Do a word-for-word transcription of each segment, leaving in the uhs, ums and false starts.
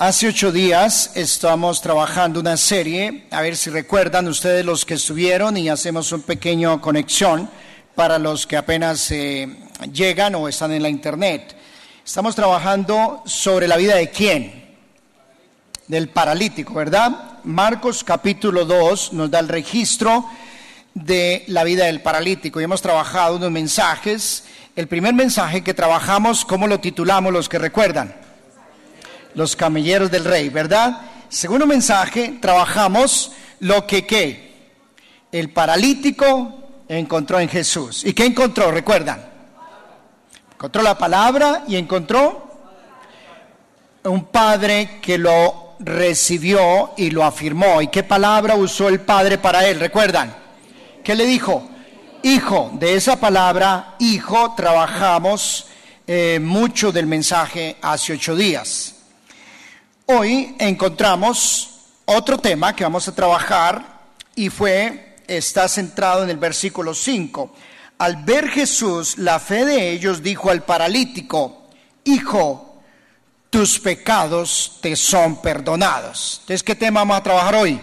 Hace ocho días estamos trabajando una serie, a ver si recuerdan ustedes los que estuvieron, y hacemos un pequeño conexión para los que apenas eh, llegan o están en la internet. Estamos trabajando sobre la vida de quién, del paralítico, ¿verdad? Marcos capítulo dos nos da el registro de la vida del paralítico y hemos trabajado unos mensajes. El primer mensaje que trabajamos, ¿cómo lo titulamos los que recuerdan? Los camelleros del rey, ¿verdad? Segundo mensaje, trabajamos lo que ¿qué? El paralítico encontró en Jesús. ¿Y qué encontró? ¿Recuerdan? Encontró la palabra y encontró un padre que lo recibió y lo afirmó. ¿Y qué palabra usó el padre para él? ¿Recuerdan? ¿Qué le dijo? Hijo. De esa palabra, hijo, trabajamos eh, mucho del mensaje hace ocho días. Hoy encontramos otro tema que vamos a trabajar y fue, está centrado en el versículo cinco. Al ver Jesús la fe de ellos, dijo al paralítico: hijo, tus pecados te son perdonados. Entonces, ¿qué tema vamos a trabajar hoy?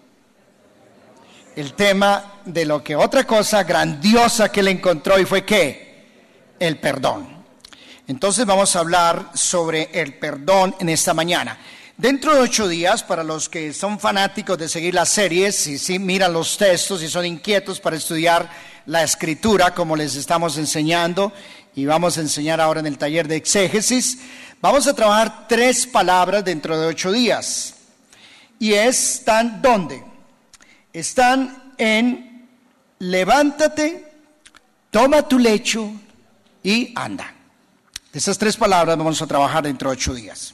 El tema de lo que otra cosa grandiosa que él encontró, y fue ¿qué? El perdón. Entonces vamos a hablar sobre el perdón en esta mañana. Dentro de ocho días, para los que son fanáticos de seguir las series, y si miran los textos y son inquietos para estudiar la escritura, como les estamos enseñando, y vamos a enseñar ahora en el taller de exégesis, vamos a trabajar tres palabras dentro de ocho días. Y están, ¿dónde? Están en levántate, toma tu lecho y anda. De esas tres palabras vamos a trabajar dentro de ocho días.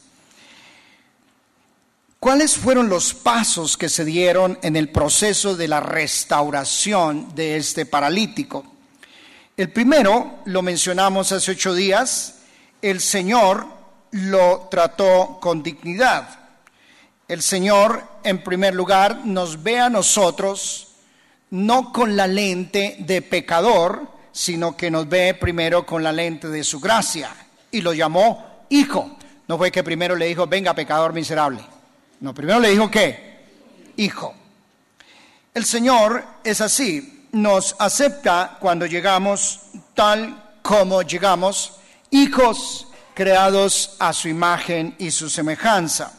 ¿Cuáles fueron los pasos que se dieron en el proceso de la restauración de este paralítico? El primero, lo mencionamos hace ocho días, el Señor lo trató con dignidad. El Señor, en primer lugar, nos ve a nosotros no con la lente de pecador, sino que nos ve primero con la lente de su gracia, y lo llamó hijo. No fue que primero le dijo, venga pecador miserable. No, primero le dijo ¿qué? Hijo. El Señor es así, nos acepta cuando llegamos tal como llegamos, hijos creados a su imagen y su semejanza.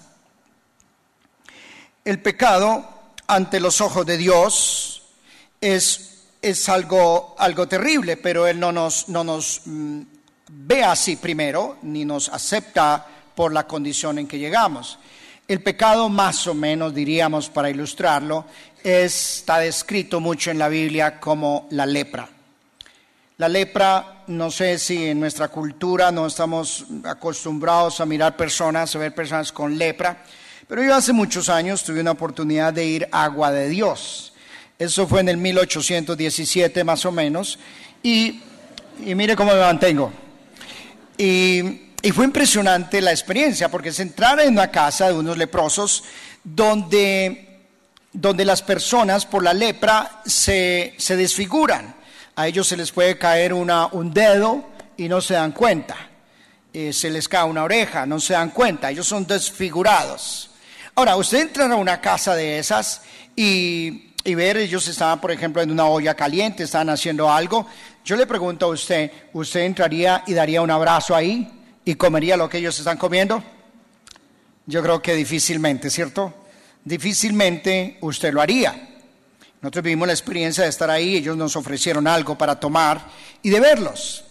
El pecado ante los ojos de Dios es, es algo, algo terrible, pero Él no nos, no nos mm, ve así primero, ni nos acepta por la condición en que llegamos. El pecado, más o menos, diríamos para ilustrarlo, es, está descrito mucho en la Biblia como la lepra. La lepra, no sé si en nuestra cultura no estamos acostumbrados a mirar personas, a ver personas con lepra, pero yo hace muchos años tuve una oportunidad de ir a Agua de Dios. Eso fue en el mil ochocientos diecisiete más o menos, y, y mire cómo me mantengo. Y... Y fue impresionante la experiencia, porque es entrar en una casa de unos leprosos donde, donde las personas por la lepra se, se desfiguran. A ellos se les puede caer una, un dedo y no se dan cuenta. Eh, se les cae una oreja, no se dan cuenta. Ellos son desfigurados. Ahora, usted entra a una casa de esas y, y ver, ellos estaban, por ejemplo, en una olla caliente, estaban haciendo algo. Yo le pregunto a usted, ¿usted entraría y daría un abrazo ahí y comería lo que ellos están comiendo? Yo creo que difícilmente, ¿cierto? Difícilmente usted lo haría. Nosotros vivimos la experiencia de estar ahí, ellos nos ofrecieron algo para tomar y de verlos.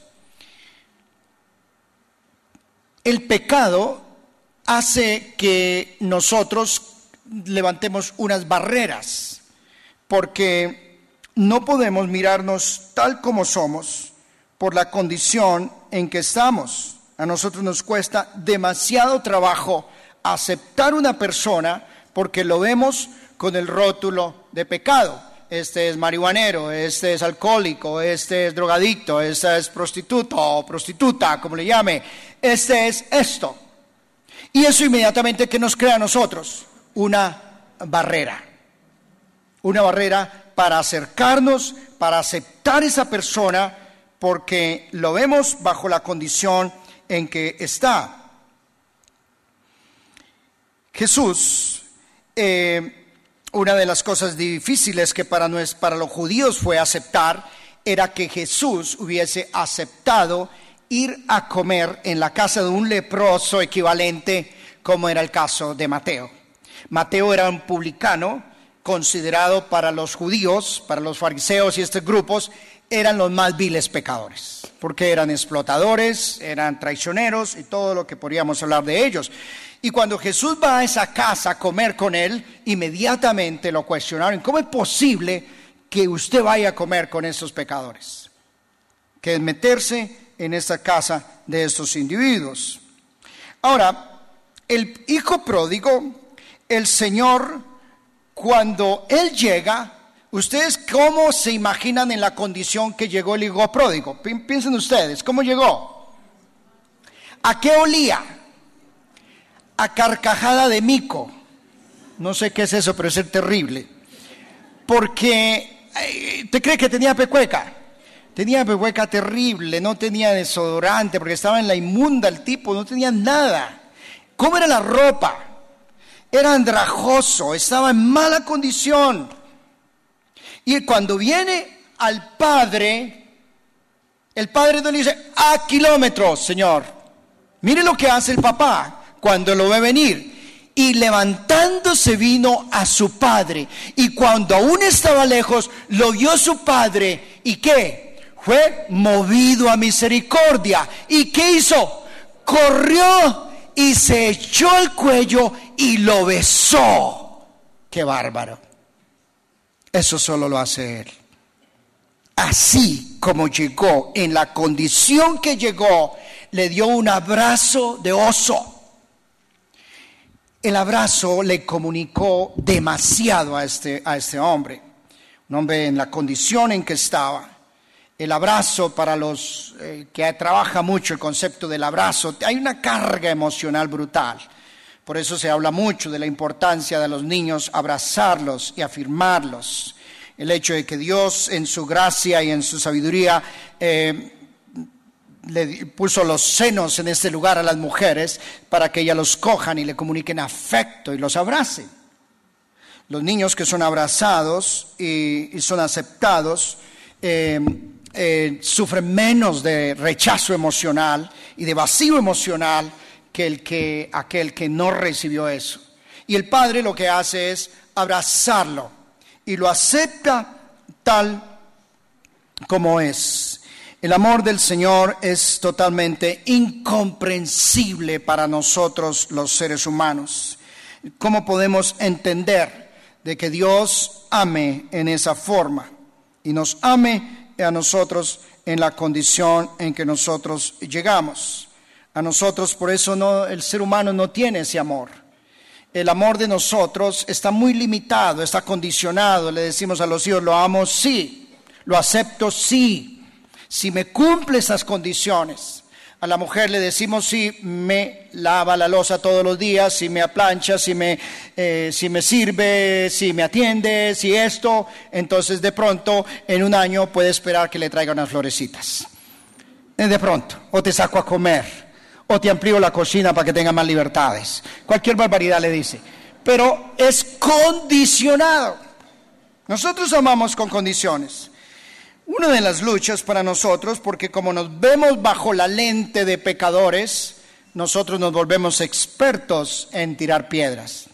El pecado hace que nosotros levantemos unas barreras, porque no podemos mirarnos tal como somos por la condición en que estamos. A nosotros nos cuesta demasiado trabajo aceptar una persona porque lo vemos con el rótulo de pecado. Este es marihuanero, este es alcohólico, este es drogadicto, esta es prostituta o prostituta, como le llame. Este es esto. Y eso inmediatamente que nos crea a nosotros una barrera. Una barrera para acercarnos, para aceptar esa persona, porque lo vemos bajo la condición en que está. Jesús, eh, una de las cosas difíciles que para, nos, para los judíos fue aceptar, era que Jesús hubiese aceptado ir a comer en la casa de un leproso equivalente, como era el caso de Mateo. Mateo era un publicano, considerado para los judíos, para los fariseos y estos grupos, eran los más viles pecadores, porque eran explotadores, eran traicioneros y todo lo que podríamos hablar de ellos. Y cuando Jesús va a esa casa a comer con él, inmediatamente lo cuestionaron: ¿cómo es posible que usted vaya a comer con estos pecadores? Que es meterse en esta casa de estos individuos. Ahora, el hijo pródigo, el Señor, cuando él llega, ¿ustedes cómo se imaginan en la condición que llegó el hijo pródigo? Piensen ustedes, ¿cómo llegó? ¿A qué olía? A carcajada de mico. No sé qué es eso, pero es terrible. Porque, ¿te cree que tenía pecueca? Tenía pecueca terrible, no tenía desodorante, porque estaba en la inmunda el tipo, no tenía nada. ¿Cómo era la ropa? Era andrajoso, estaba en mala condición. Y cuando viene al padre, el padre no le dice: a kilómetros, señor. Mire lo que hace el papá cuando lo ve venir. Y levantándose vino a su padre. Y cuando aún estaba lejos, lo vio su padre. ¿Y qué? Fue movido a misericordia. ¿Y qué hizo? Corrió y se echó al cuello y lo besó. ¡Qué bárbaro! Eso solo lo hace él. Así como llegó, en la condición que llegó, le dio un abrazo de oso. El abrazo le comunicó demasiado a este, a este hombre. Un hombre en la condición en que estaba. El abrazo, para los eh, que trabaja mucho el concepto del abrazo, hay una carga emocional brutal. Por eso se habla mucho de la importancia de los niños abrazarlos y afirmarlos. El hecho de que Dios en su gracia y en su sabiduría eh, le puso los senos en este lugar a las mujeres para que ellas los cojan y le comuniquen afecto y los abracen. Los niños que son abrazados y, y son aceptados eh, eh, sufren menos de rechazo emocional y de vacío emocional que, el que aquel que no recibió eso. Y el padre lo que hace es abrazarlo y lo acepta tal como es. El amor del Señor es totalmente incomprensible para nosotros los seres humanos. ¿Cómo podemos entender de que Dios ame en esa forma y nos ame a nosotros en la condición en que nosotros llegamos? A nosotros, por eso no, el ser humano no tiene ese amor. El amor de nosotros está muy limitado, está condicionado. Le decimos a los hijos: lo amo, sí, lo acepto, sí, si me cumple esas condiciones. A la mujer le decimos: sí, me lava la loza todos los días, si me aplancha, si me, eh, si me sirve, si me atiende, si esto. Entonces de pronto en un año puede esperar que le traiga unas florecitas. De pronto, o te saco a comer, o te amplío la cocina para que tenga más libertades. Cualquier barbaridad le dice. Pero es condicionado. Nosotros amamos con condiciones. Una de las luchas para nosotros, porque como nos vemos bajo la lente de pecadores, nosotros nos volvemos expertos en tirar piedras.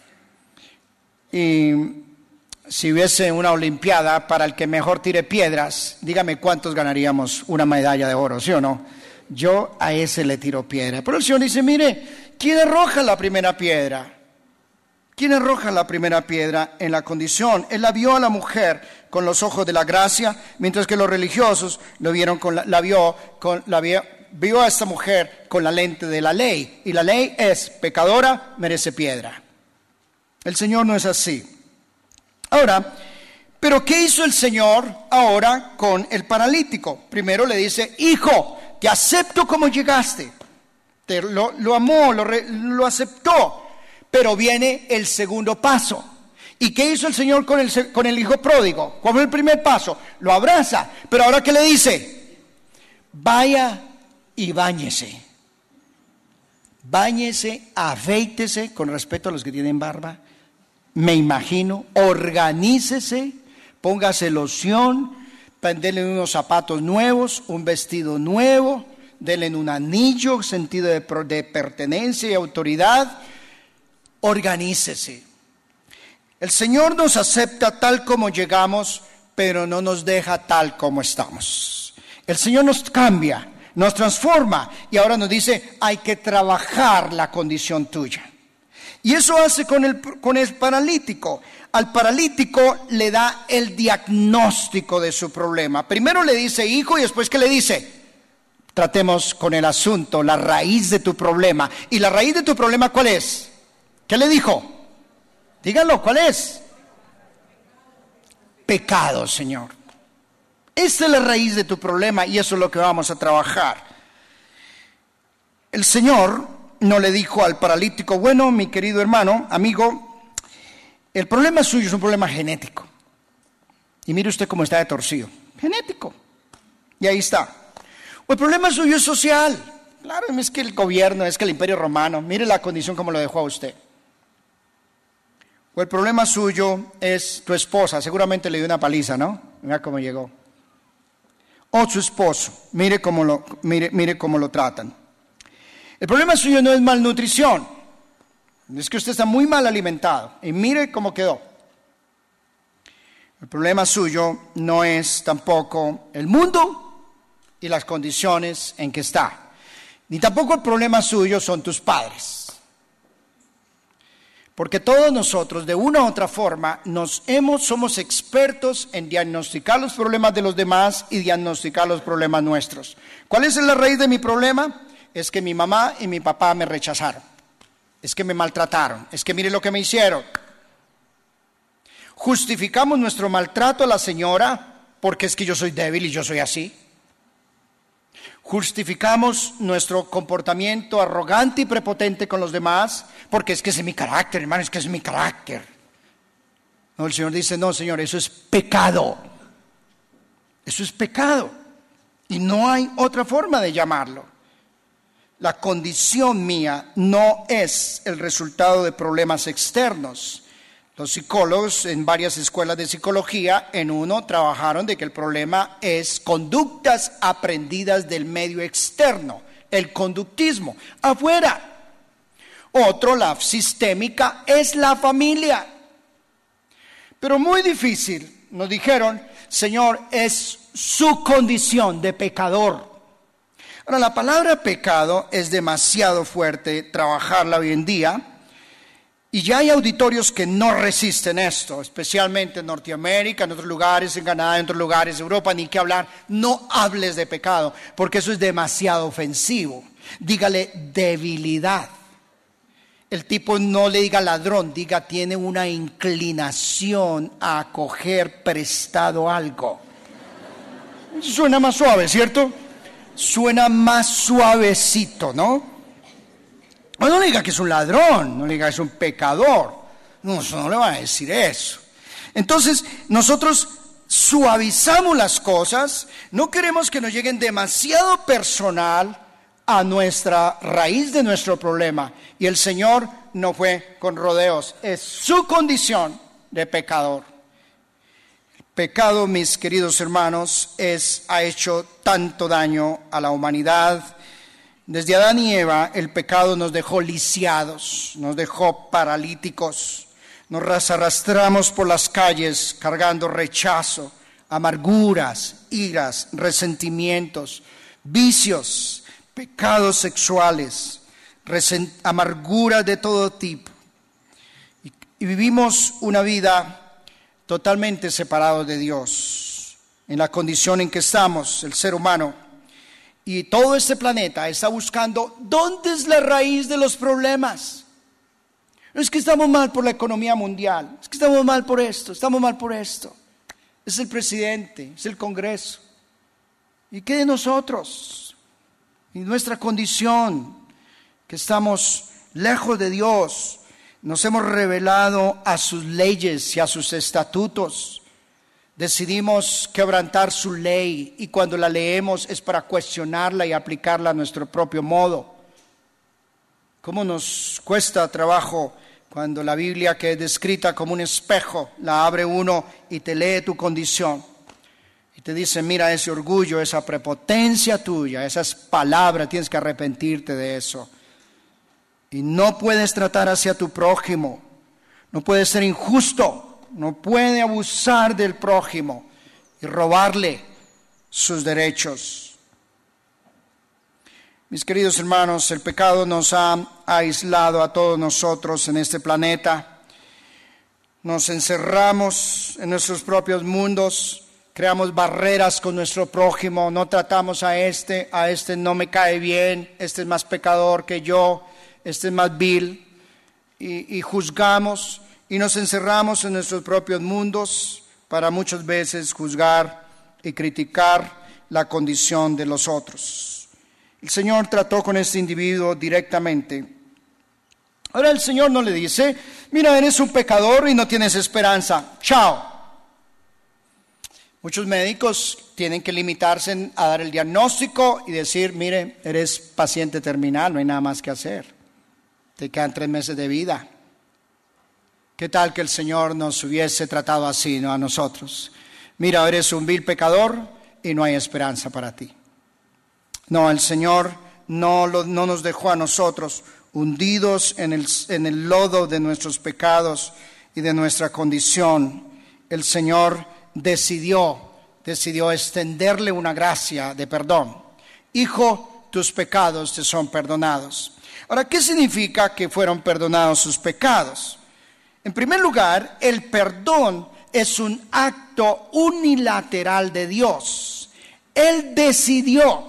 Y si hubiese una olimpiada para el que mejor tire piedras, dígame cuántos ganaríamos una medalla de oro, ¿sí o no? Yo a ese le tiro piedra. Pero el Señor dice: mire, ¿quién arroja la primera piedra? ¿Quién arroja la primera piedra en la condición? Él la vio a la mujer con los ojos de la gracia, mientras que los religiosos lo vieron con la, la vio con la vio, vio a esta mujer con la lente de la ley. Y la ley es: pecadora, merece piedra. El Señor no es así. Ahora, ¿pero qué hizo el Señor ahora con el paralítico? Primero le dice: hijo, te acepto como llegaste. Te, lo, lo amó, lo, lo aceptó. Pero viene el segundo paso. ¿Y qué hizo el Señor con el, con el hijo pródigo? ¿Cuál fue el primer paso? Lo abraza. Pero ahora, ¿qué le dice? Vaya y báñese. báñese, afeítese, con respeto a los que tienen barba, me imagino, organícese, póngase loción, denle unos zapatos nuevos, un vestido nuevo, denle un anillo, sentido de, de pertenencia y autoridad, organícese. El Señor nos acepta tal como llegamos, pero no nos deja tal como estamos. El Señor nos cambia, nos transforma y ahora nos dice, hay que trabajar la condición tuya. Y eso hace con el, con el paralítico. Al paralítico le da el diagnóstico de su problema. Primero le dice hijo y después ¿qué le dice? Tratemos con el asunto, la raíz de tu problema. ¿Y la raíz de tu problema cuál es? ¿Qué le dijo? Díganlo, ¿cuál es? Pecado, Señor. Esta es la raíz de tu problema y eso es lo que vamos a trabajar. El Señor no le dijo al paralítico, bueno, mi querido hermano, amigo, el problema suyo es un problema genético. Y mire usted cómo está de torcido. Genético. Y ahí está. O el problema suyo es social. Claro, es que el gobierno, es que el imperio romano, mire la condición como lo dejó a usted. O el problema suyo es tu esposa, seguramente le dio una paliza, ¿no? Mira cómo llegó. O su esposo, mire cómo lo, mire, mire cómo lo tratan. El problema suyo no es malnutrición, es que usted está muy mal alimentado y mire cómo quedó. El problema suyo no es tampoco el mundo y las condiciones en que está, ni tampoco el problema suyo son tus padres. Porque todos nosotros, de una u otra forma, nos hemos, somos expertos en diagnosticar los problemas de los demás y diagnosticar los problemas nuestros. ¿Cuál es la raíz de mi problema? Es que mi mamá y mi papá me rechazaron. Es que me maltrataron. Es que mire lo que me hicieron. Justificamos nuestro maltrato a la señora porque es que yo soy débil y yo soy así. Justificamos nuestro comportamiento arrogante y prepotente con los demás porque es que ese es mi carácter, hermano, es que ese es mi carácter. No, el Señor dice, no, Señor, eso es pecado. Eso es pecado. Y no hay otra forma de llamarlo. La condición mía no es el resultado de problemas externos. Los psicólogos en varias escuelas de psicología, en uno trabajaron de que el problema es conductas aprendidas del medio externo, el conductismo, afuera. Otro, la sistémica, es la familia. Pero muy difícil, nos dijeron, Señor, es su condición de pecador. Ahora, la palabra pecado es demasiado fuerte trabajarla hoy en día. Y ya hay auditorios que no resisten esto, especialmente en Norteamérica, en otros lugares, en Canadá, en otros lugares, Europa, ni que hablar. No hables de pecado, porque eso es demasiado ofensivo. Dígale debilidad. El tipo no le diga ladrón, diga tiene una inclinación a coger prestado algo. Suena más suave, ¿cierto? Suena más suavecito, ¿no? No le diga que es un ladrón, no le diga que es un pecador. No, no le van a decir eso. Entonces, nosotros suavizamos las cosas, no queremos que nos lleguen demasiado personal a nuestra raíz de nuestro problema. Y el Señor no fue con rodeos, es su condición de pecador. El pecado, mis queridos hermanos, es, ha hecho tanto daño a la humanidad. Desde Adán y Eva, el pecado nos dejó lisiados, nos dejó paralíticos, nos arrastramos por las calles cargando rechazo, amarguras, iras, resentimientos, vicios, pecados sexuales, resent- amarguras de todo tipo. Y, y vivimos una vida totalmente separados de Dios. En la condición en que estamos, el ser humano, y todo este planeta está buscando dónde es la raíz de los problemas. No es que estamos mal por la economía mundial, es que estamos mal por esto, estamos mal por esto. Es el presidente, es el Congreso. ¿Y qué de nosotros? Y nuestra condición, que estamos lejos de Dios, nos hemos rebelado a sus leyes y a sus estatutos. Decidimos quebrantar su ley y cuando la leemos es para cuestionarla y aplicarla a nuestro propio modo. ¿Cómo nos cuesta trabajo cuando la Biblia, que es descrita como un espejo, la abre uno y te lee tu condición? Y te dice, mira ese orgullo, esa prepotencia tuya, esas palabras, tienes que arrepentirte de eso. Y no puedes tratar hacia tu prójimo, no puedes ser injusto, no puedes abusar del prójimo y robarle sus derechos. Mis queridos hermanos, el pecado nos ha aislado a todos nosotros en este planeta. Nos encerramos en nuestros propios mundos, creamos barreras con nuestro prójimo, no tratamos a este, a este no me cae bien, este es más pecador que yo, este es más vil, y, y juzgamos y nos encerramos en nuestros propios mundos para muchas veces juzgar y criticar la condición de los otros. El Señor trató con este individuo directamente. Ahora el Señor no le dice, mira, eres un pecador y no tienes esperanza, chao. Muchos médicos tienen que limitarse a dar el diagnóstico y decir, mire, eres paciente terminal, no hay nada más que hacer. Te quedan tres meses de vida. ¿Qué tal que el Señor nos hubiese tratado así, no a nosotros? Mira, eres un vil pecador y no hay esperanza para ti. No, el Señor no, lo, no nos dejó a nosotros hundidos en el, en el lodo de nuestros pecados y de nuestra condición. El Señor decidió, decidió extenderle una gracia de perdón. Hijo, tus pecados te son perdonados. Ahora, ¿qué significa que fueron perdonados sus pecados? En primer lugar, el perdón es un acto unilateral de Dios. Él decidió.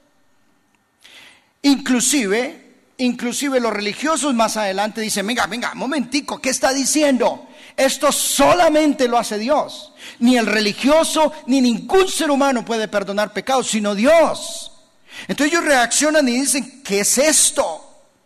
Inclusive, inclusive los religiosos más adelante dicen, venga, venga, momentico, ¿qué está diciendo? Esto solamente lo hace Dios. Ni el religioso, ni ningún ser humano puede perdonar pecados, sino Dios. Entonces ellos reaccionan y dicen, ¿qué es esto?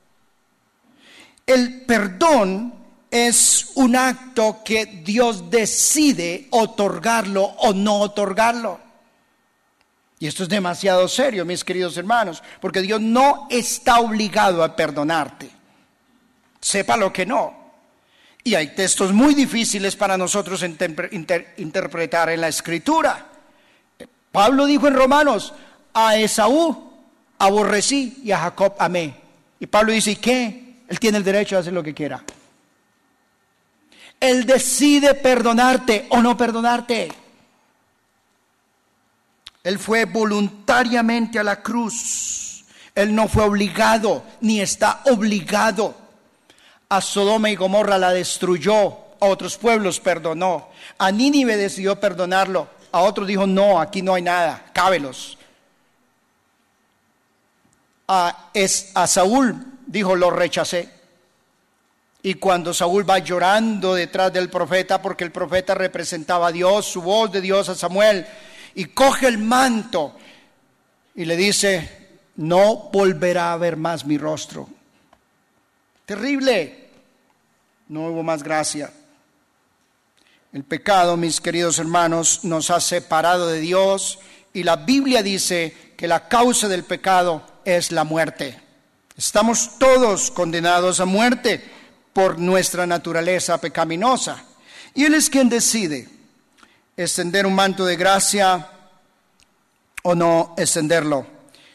El perdón es un acto que Dios decide otorgarlo o no otorgarlo. Y esto es demasiado serio, mis queridos hermanos, porque Dios no está obligado a perdonarte. Sepa lo que no. Y hay textos muy difíciles para nosotros inter- inter- interpretar en la Escritura. Pablo dijo en Romanos, a Esaú aborrecí y a Jacob amé. Y Pablo dice, ¿y qué? Él tiene el derecho de hacer lo que quiera. Él decide perdonarte o no perdonarte. Él fue voluntariamente a la cruz. Él no fue obligado, ni está obligado. A Sodoma y Gomorra la destruyó, a otros pueblos perdonó. A Nínive decidió perdonarlo, a otros dijo, no, aquí no hay nada, cábelos. A, es, a Saúl dijo, lo rechacé. Y cuando Saúl va llorando detrás del profeta, porque el profeta representaba a Dios, su voz de Dios a Samuel, y coge el manto y le dice, no volverá a ver más mi rostro. Terrible. No hubo más gracia. El pecado, mis queridos hermanos, nos ha separado de Dios, y la Biblia dice que la causa del pecado es la muerte. Estamos todos condenados a muerte por nuestra naturaleza pecaminosa. Y Él es quien decide extender un manto de gracia o no extenderlo.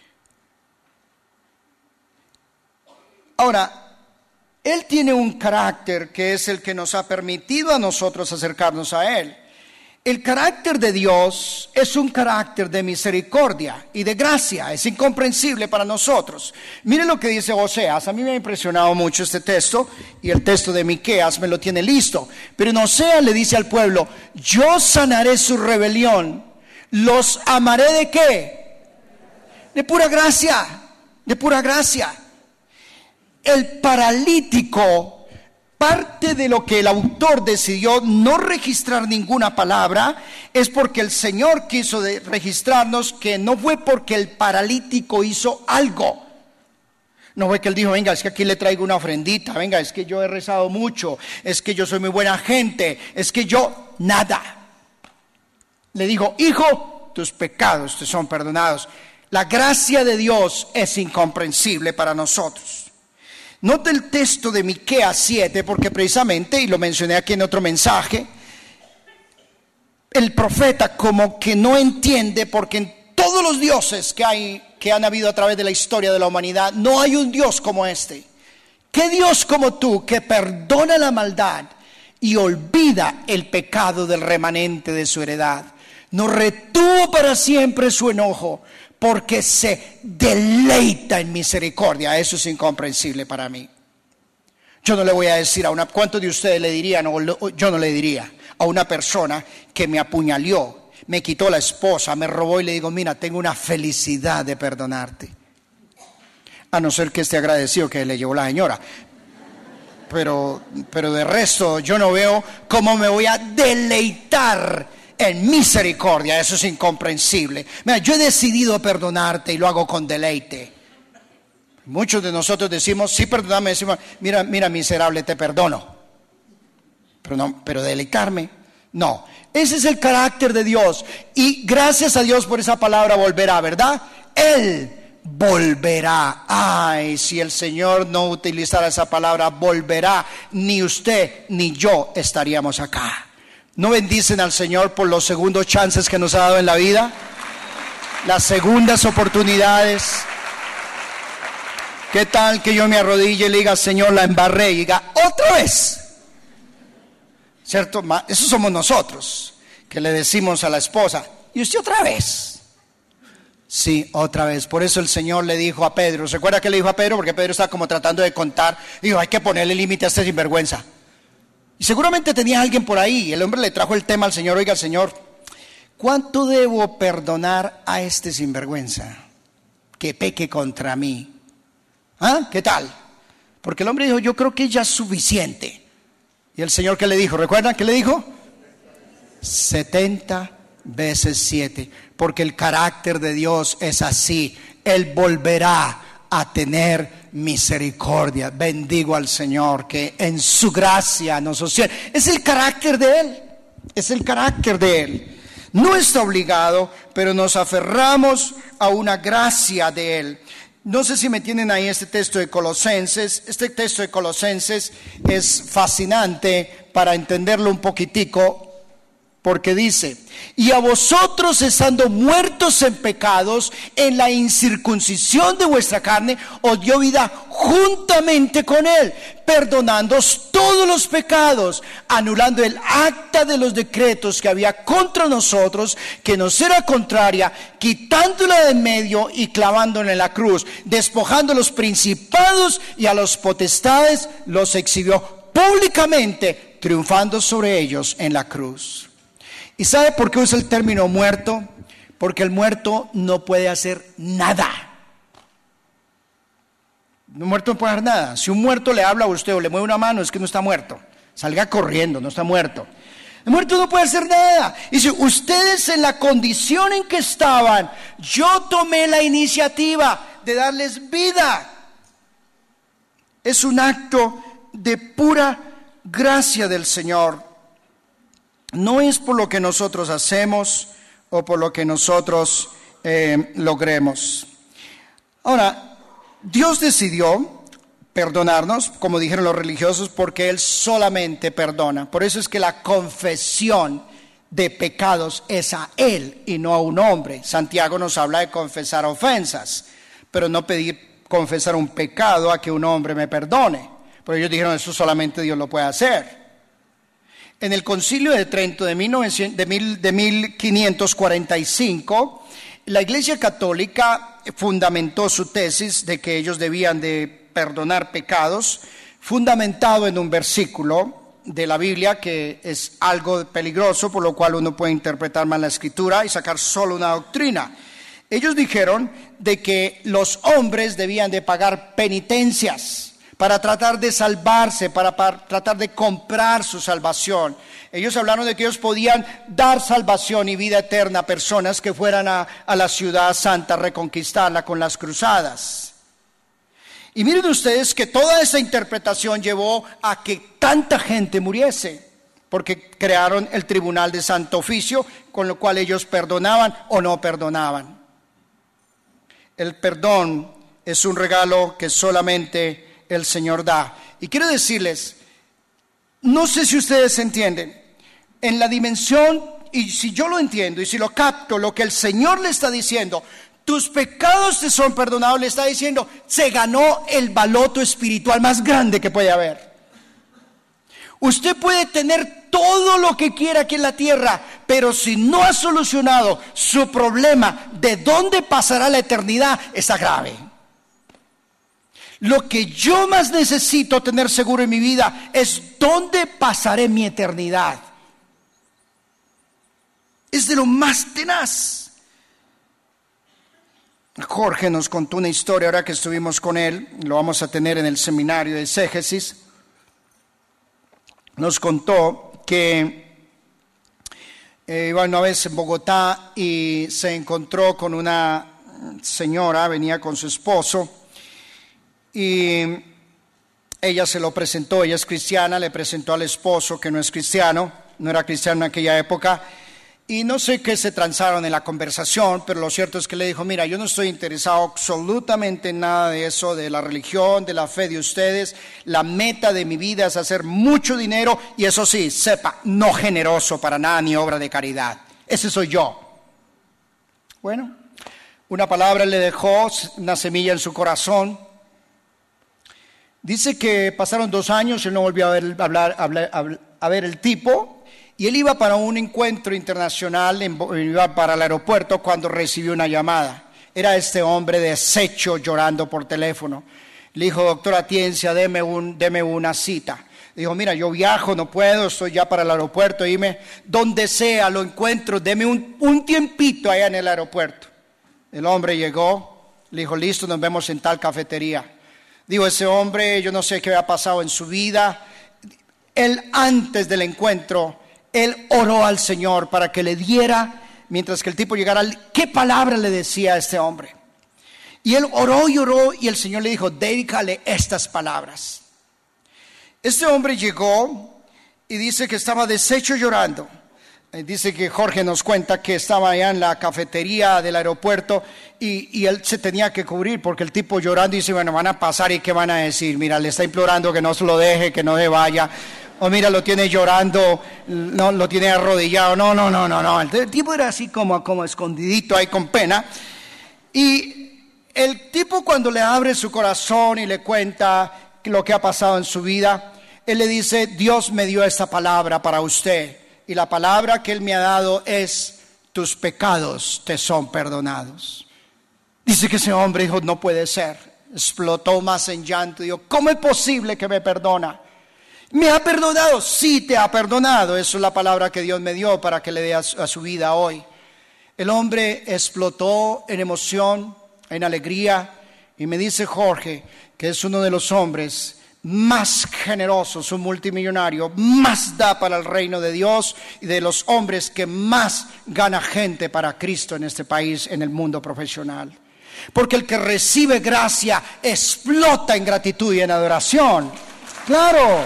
Ahora, Él tiene un carácter que es el que nos ha permitido a nosotros acercarnos a Él. El carácter de Dios es un carácter de misericordia y de gracia. Es incomprensible para nosotros. Miren lo que dice Oseas. A mí me ha impresionado mucho este texto, y el texto de Miqueas me lo tiene listo. Pero en Oseas le dice al pueblo, yo sanaré su rebelión. ¿Los amaré de qué? De pura gracia. De pura gracia. El paralítico, parte de lo que el autor decidió no registrar ninguna palabra, es porque el Señor quiso de registrarnos que no fue porque el paralítico hizo algo. No fue que él dijo, venga, es que aquí le traigo una ofrendita, venga, es que yo he rezado mucho, es que yo soy muy buena gente, es que yo, nada. Le dijo, hijo, tus pecados te son perdonados. La gracia de Dios es incomprensible para nosotros. Note el texto de Miqueas siete, porque precisamente, y lo mencioné aquí en otro mensaje, el profeta como que no entiende, porque en todos los dioses que hay, que han habido a través de la historia de la humanidad, no hay un Dios como este. ¿Qué Dios como tú que perdona la maldad y olvida el pecado del remanente de su heredad? No retuvo para siempre su enojo, porque se deleita en misericordia. Eso es incomprensible para mí. Yo no le voy a decir a una, ¿cuántos de ustedes le dirían, o yo no le diría a una persona que me apuñaló, me quitó la esposa, me robó, y le digo, mira, tengo una felicidad de perdonarte? A no ser que esté agradecido que le llevó la señora. Pero, pero de resto yo no veo cómo me voy a deleitar en misericordia. Eso es incomprensible. Mira, yo he decidido perdonarte y lo hago con deleite. Muchos de nosotros decimos, sí, perdóname, decimos, mira, mira, miserable, te perdono. Pero no, pero deleitarme, no. Ese es el carácter de Dios. Y gracias a Dios por esa palabra volverá, ¿verdad? Él volverá. Ay, si el Señor no utilizara esa palabra volverá, ni usted ni yo estaríamos acá. ¿No bendicen al Señor por los segundos chances que nos ha dado en la vida? Las segundas oportunidades. ¿Qué tal que yo me arrodille y le diga, Señor, la embarré, y diga, otra vez? ¿Cierto? Eso somos nosotros, que le decimos a la esposa, ¿y usted otra vez? Sí, otra vez. Por eso el Señor le dijo a Pedro, ¿se acuerda que le dijo a Pedro? Porque Pedro estaba como tratando de contar, dijo, hay que ponerle límite a este sinvergüenza. Y seguramente tenía alguien por ahí. El hombre le trajo el tema al Señor, oiga, Señor, ¿cuánto debo perdonar a este sinvergüenza que peque contra mí? ¿Ah? ¿Qué tal? Porque el hombre dijo, yo creo que ya es suficiente. Y el Señor, ¿qué le dijo? ¿Recuerdan qué le dijo? setenta veces siete. Porque el carácter de Dios es así. Él volverá a tener misericordia. Bendigo al Señor que en su gracia nos sostiene. Es el carácter de Él. Es el carácter de Él. No está obligado, pero nos aferramos a una gracia de Él. No sé si me tienen ahí este texto de Colosenses. Este texto de Colosenses es fascinante para entenderlo un poquitico, porque dice, y a vosotros estando muertos en pecados, en la incircuncisión de vuestra carne, os dio vida juntamente con Él, perdonándoos todos los pecados, anulando el acta de los decretos que había contra nosotros, que nos era contraria, quitándola de en medio y clavándola en la cruz, despojando a los principados y a los potestades, los exhibió públicamente, triunfando sobre ellos en la cruz. ¿Y sabe por qué usa el término muerto? Porque el muerto no puede hacer nada. Un muerto no puede hacer nada. Si un muerto le habla a usted o le mueve una mano, es que no está muerto. Salga corriendo, no está muerto. El muerto no puede hacer nada. Y si ustedes en la condición en que estaban, yo tomé la iniciativa de darles vida. Es un acto de pura gracia del Señor. No es por lo que nosotros hacemos o por lo que nosotros eh, logremos. Ahora, Dios decidió perdonarnos, como dijeron los religiosos, porque Él solamente perdona. Por eso es que la confesión de pecados es a Él y no a un hombre. Santiago nos habla de confesar ofensas, pero no pedir confesar un pecado a que un hombre me perdone. Porque ellos dijeron, eso solamente Dios lo puede hacer. En el Concilio de Trento de, mil quinientos cuarenta y cinco, la Iglesia Católica fundamentó su tesis de que ellos debían de perdonar pecados, fundamentado en un versículo de la Biblia que es algo peligroso, por lo cual uno puede interpretar mal la Escritura y sacar solo una doctrina. Ellos dijeron de que los hombres debían de pagar penitencias para tratar de salvarse, para, para tratar de comprar su salvación. Ellos hablaron de que ellos podían dar salvación y vida eterna a personas que fueran a, a la ciudad santa a reconquistarla con las cruzadas. Y miren ustedes que toda esa interpretación llevó a que tanta gente muriese, porque crearon el Tribunal de Santo Oficio, con lo cual ellos perdonaban o no perdonaban. El perdón es un regalo que solamente el Señor da. Y quiero decirles, no sé si ustedes entienden, en la dimensión, y si yo lo entiendo y si lo capto, lo que el Señor le está diciendo, tus pecados te son perdonados, le está diciendo, se ganó el baloto espiritual más grande que puede haber. Usted puede tener todo lo que quiera aquí en la tierra, pero si no ha solucionado su problema de dónde pasará la eternidad, está grave. Lo que yo más necesito tener seguro en mi vida es dónde pasaré mi eternidad. Es de lo más tenaz. Jorge nos contó una historia ahora que estuvimos con él, lo vamos a tener en el seminario de exégesis. Nos contó que eh, iba una vez en Bogotá y se encontró con una señora, venía con su esposo y ella se lo presentó, ella es cristiana, le presentó al esposo que no es cristiano, no era cristiano en aquella época. Y no sé qué se transaron en la conversación, pero lo cierto es que le dijo, mira, yo no estoy interesado absolutamente en nada de eso, de la religión, de la fe de ustedes. La meta de mi vida es hacer mucho dinero y eso sí, sepa, no generoso para nada ni obra de caridad. Ese soy yo. Bueno, una palabra le dejó, una semilla en su corazón. Dice que pasaron dos años, él no volvió a ver, a hablar, a hablar, a ver el tipo. Y él iba para un encuentro internacional, iba para el aeropuerto cuando recibió una llamada. Era este hombre deshecho llorando por teléfono. Le dijo, doctora Atienza, deme, un, deme una cita. Dijo, mira, yo viajo, no puedo, estoy ya para el aeropuerto, dime, donde sea, lo encuentro, deme un, un tiempito allá en el aeropuerto. El hombre llegó, le dijo, listo, nos vemos en tal cafetería. Dijo, ese hombre, yo no sé qué había pasado en su vida. Él antes del encuentro, él oró al Señor para que le diera, mientras que el tipo llegara, ¿qué palabra le decía a este hombre? Y él oró y oró y el Señor le dijo, dedícale estas palabras. Este hombre llegó y dice que estaba deshecho llorando. Dice que Jorge nos cuenta que estaba allá en la cafetería del aeropuerto y, y él se tenía que cubrir porque el tipo llorando dice, bueno, van a pasar y ¿qué van a decir? Mira, le está implorando que no se lo deje, que no se vaya. O mira, lo tiene llorando, no, lo tiene arrodillado. No, no, no, no, no. El tipo era así como, como escondidito ahí con pena. Y el tipo cuando le abre su corazón y le cuenta lo que ha pasado en su vida, él le dice, Dios me dio esta palabra para usted. Y la palabra que él me ha dado es, tus pecados te son perdonados. Dice que ese hombre dijo, no puede ser. Explotó más en llanto. Dijo, ¿cómo es posible que me perdona? ¿Me ha perdonado? Sí, te ha perdonado. Esa es la palabra que Dios me dio para que le dé a su, a su vida hoy. El hombre explotó en emoción, en alegría, y me dice Jorge que es uno de los hombres más generosos, un multimillonario, más da para el reino de Dios y de los hombres que más gana gente para Cristo en este país, en el mundo profesional. Porque el que recibe gracia explota en gratitud y en adoración. Claro.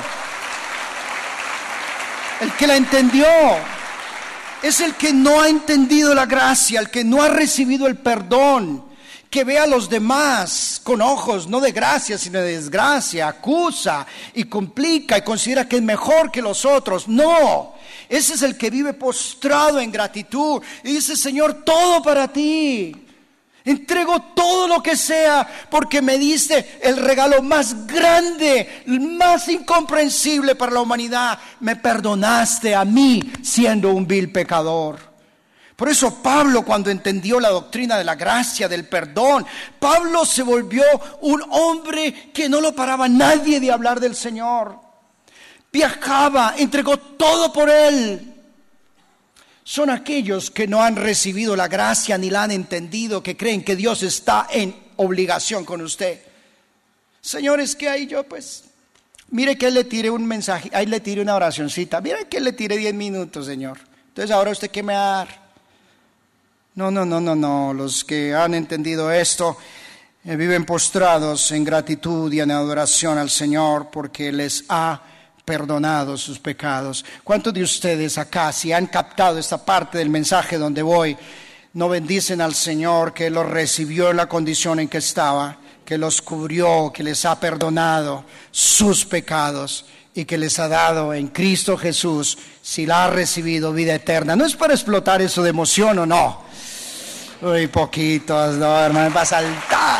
El que la entendió es el que no ha entendido la gracia, el que no ha recibido el perdón, que ve a los demás con ojos no de gracia sino de desgracia, acusa y complica y considera que es mejor que los otros. No, ese es el que vive postrado en gratitud y dice, Señor, todo para ti. Entrego todo lo que sea porque me diste el regalo más grande, más incomprensible para la humanidad. Me perdonaste a mí siendo un vil pecador. Por eso Pablo, cuando entendió la doctrina de la gracia, del perdón, Pablo se volvió un hombre que no lo paraba nadie de hablar del Señor. Viajaba, entregó todo por él. Son aquellos que no han recibido la gracia ni la han entendido, que creen que Dios está en obligación con usted. Señores, que ahí yo pues, mire que le tiré un mensaje, ahí le tiré una oracioncita, mire que le tiré diez minutos, Señor. Entonces ahora usted qué me va a dar. No, no, no, no, no, los que han entendido esto eh, viven postrados en gratitud y en adoración al Señor porque les ha perdonado sus pecados. ¿Cuántos de ustedes acá, si han captado esta parte del mensaje donde voy, no bendicen al Señor que lo recibió en la condición en que estaba, que los cubrió, que les ha perdonado sus pecados y que les ha dado en Cristo Jesús, si la ha recibido, vida eterna. No es para explotar eso de emoción o no. Uy, poquitos, no, hermano, va a saltar.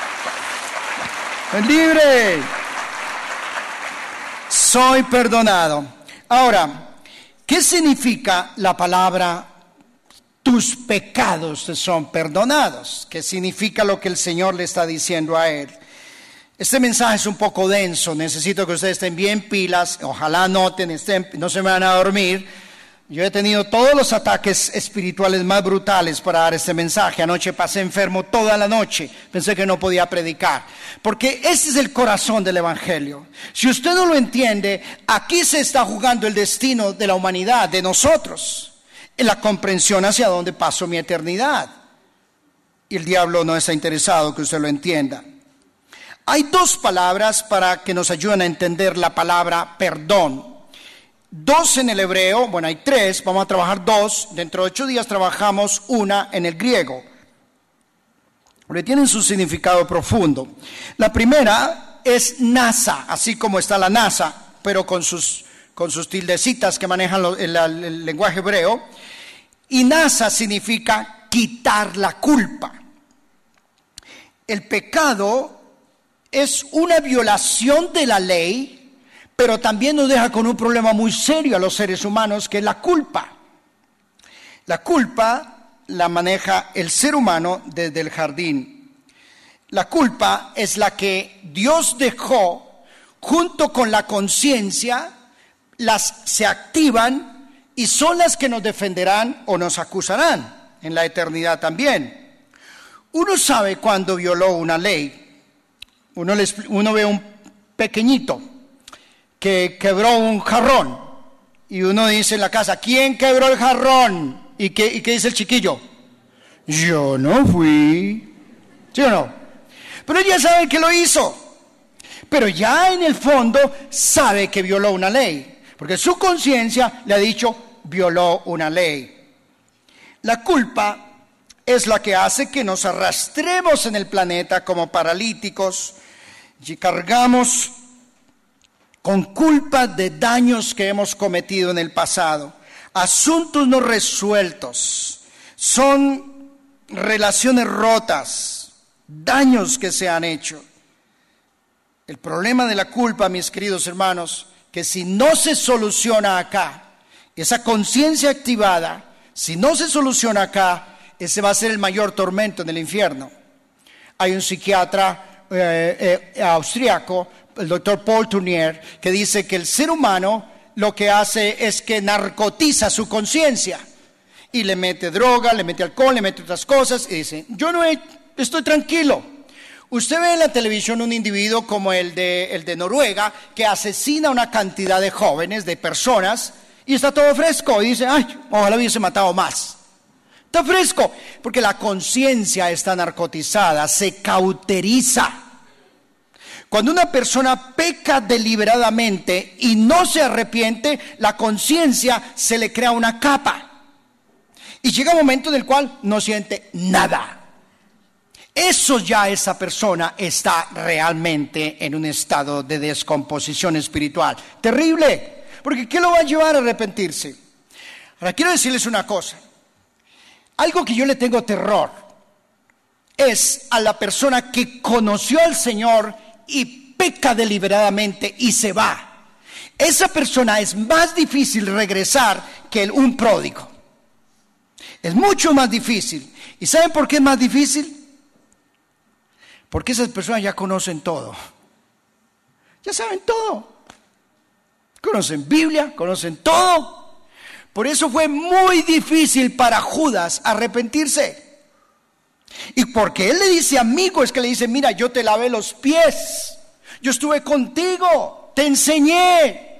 ¡Es libre! Soy perdonado. Ahora, ¿qué significa la palabra tus pecados te son perdonados? ¿Qué significa lo que el Señor le está diciendo a él? Este mensaje es un poco denso, necesito que ustedes estén bien pilas, ojalá noten, estén, no se me van a dormir. Yo he tenido todos los ataques espirituales más brutales para dar este mensaje. Anoche pasé enfermo toda la noche, pensé que no podía predicar, porque ese es el corazón del Evangelio. Si usted no lo entiende, aquí se está jugando el destino de la humanidad, de nosotros, en la comprensión hacia dónde paso mi eternidad. Y el diablo no está interesado que usted lo entienda. Hay dos palabras para que nos ayuden a entender la palabra perdón. Dos en el hebreo, bueno, hay tres, vamos a trabajar dos. Dentro de ocho días trabajamos una en el griego, porque tienen su significado profundo. La primera es NASA, así como está la NASA, pero con sus, con sus tildecitas que manejan lo, el, el, el lenguaje hebreo. Y NASA significa quitar la culpa. El pecado es una violación de la ley, pero también nos deja con un problema muy serio a los seres humanos, que es la culpa. La culpa la maneja el ser humano desde el jardín. La culpa es la que Dios dejó junto con la conciencia, las se activan y son las que nos defenderán o nos acusarán en la eternidad también. Uno sabe cuando violó una ley. Uno, les, uno ve un pequeñito que quebró un jarrón y uno dice en la casa, ¿quién quebró el jarrón? ¿Y qué, y qué dice el chiquillo? Yo no fui. ¿Sí o no? Pero ella sabe que lo hizo. Pero ya en el fondo sabe que violó una ley, porque su conciencia le ha dicho, violó una ley. La culpa es la que hace que nos arrastremos en el planeta como paralíticos y cargamos con culpa de daños que hemos cometido en el pasado, asuntos no resueltos, son relaciones rotas, daños que se han hecho. El problema de la culpa, mis queridos hermanos, que si no se soluciona acá, esa conciencia activada, si no se soluciona acá, ese va a ser el mayor tormento en el infierno. Hay un psiquiatra eh, eh, austriaco, el doctor Paul Tournier, que dice que el ser humano lo que hace es que narcotiza su conciencia y le mete droga, le mete alcohol, le mete otras cosas y dice, yo no he, estoy tranquilo. Usted ve en la televisión un individuo como el de, el de Noruega que asesina a una cantidad de jóvenes, de personas, y está todo fresco y dice, ay, ojalá hubiese matado más. Está fresco, porque la conciencia está narcotizada, se cauteriza. Cuando una persona peca deliberadamente y no se arrepiente, la conciencia se le crea una capa. Y llega un momento en el cual no siente nada. Eso ya esa persona está realmente en un estado de descomposición espiritual. Terrible, porque ¿qué lo va a llevar a arrepentirse? Ahora quiero decirles una cosa. Algo que yo le tengo terror es a la persona que conoció al Señor y peca deliberadamente y se va. Esa persona es más difícil regresar que un pródigo. Es mucho más difícil. ¿Y saben por qué es más difícil? Porque esas personas ya conocen todo. Ya saben todo. Conocen Biblia, conocen todo. Por eso fue muy difícil para Judas arrepentirse. Y porque él le dice amigo, es que le dice, mira, yo te lavé los pies, yo estuve contigo, te enseñé.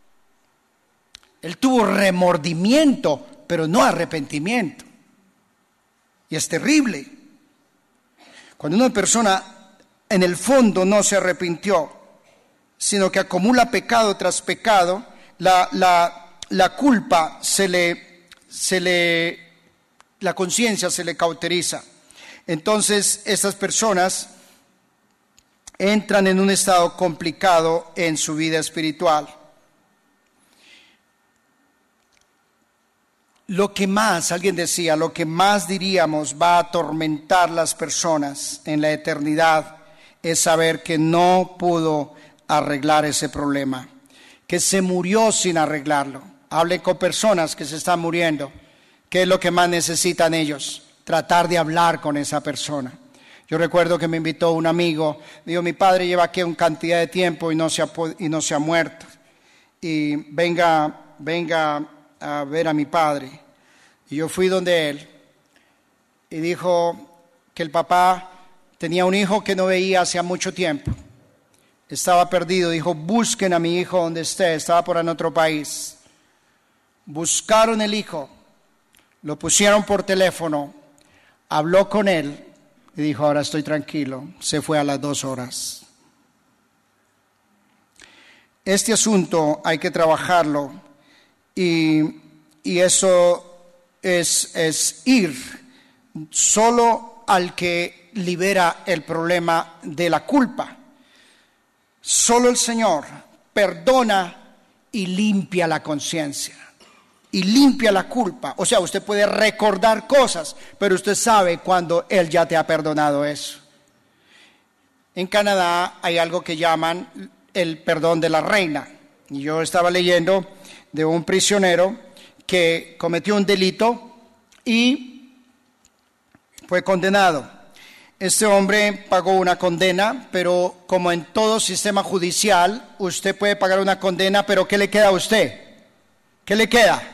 Él tuvo remordimiento, pero no arrepentimiento. Y es terrible. Cuando una persona en el fondo no se arrepintió, sino que acumula pecado tras pecado, la, la La culpa se le, se le, la conciencia se le cauteriza. Entonces, estas personas entran en un estado complicado en su vida espiritual. Lo que más, alguien decía, lo que más diríamos va a atormentar las personas en la eternidad es saber que no pudo arreglar ese problema, que se murió sin arreglarlo. Hable con personas que se están muriendo. ¿Qué es lo que más necesitan ellos? Tratar de hablar con esa persona. Yo recuerdo que me invitó un amigo, dijo, mi padre lleva aquí una cantidad de tiempo y no se ha, y no se ha muerto. Y venga, venga a ver a mi padre. Y yo fui donde él y dijo que el papá tenía un hijo que no veía hacía mucho tiempo. Estaba perdido, dijo, busquen a mi hijo donde esté, estaba por en otro país. Buscaron el hijo, lo pusieron por teléfono, habló con él y dijo, ahora estoy tranquilo. Se fue a las dos horas. Este asunto hay que trabajarlo y, y eso es, es ir solo al que libera el problema de la culpa. Solo el Señor perdona y limpia la conciencia. Y limpia la culpa. O sea, usted puede recordar cosas, pero usted sabe cuando Él ya te ha perdonado eso. En Canadá hay algo que llaman el perdón de la reina. Y yo estaba leyendo de un prisionero que cometió un delito y fue condenado. Este hombre pagó una condena, pero como en todo sistema judicial, usted puede pagar una condena, pero ¿qué le queda a usted? ¿Qué le queda?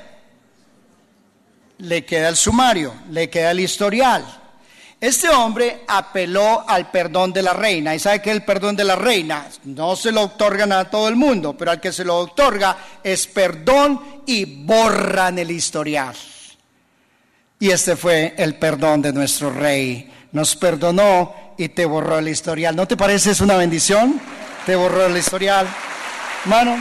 Le queda el sumario, le queda el historial. Este hombre apeló al perdón de la reina. ¿Y sabe qué es el perdón de la reina? No se lo otorgan a todo el mundo, pero al que se lo otorga es perdón y borran el historial. Y este fue el perdón de nuestro rey. Nos perdonó y te borró el historial. ¿No te parece es una bendición? Te borró el historial. Hermano,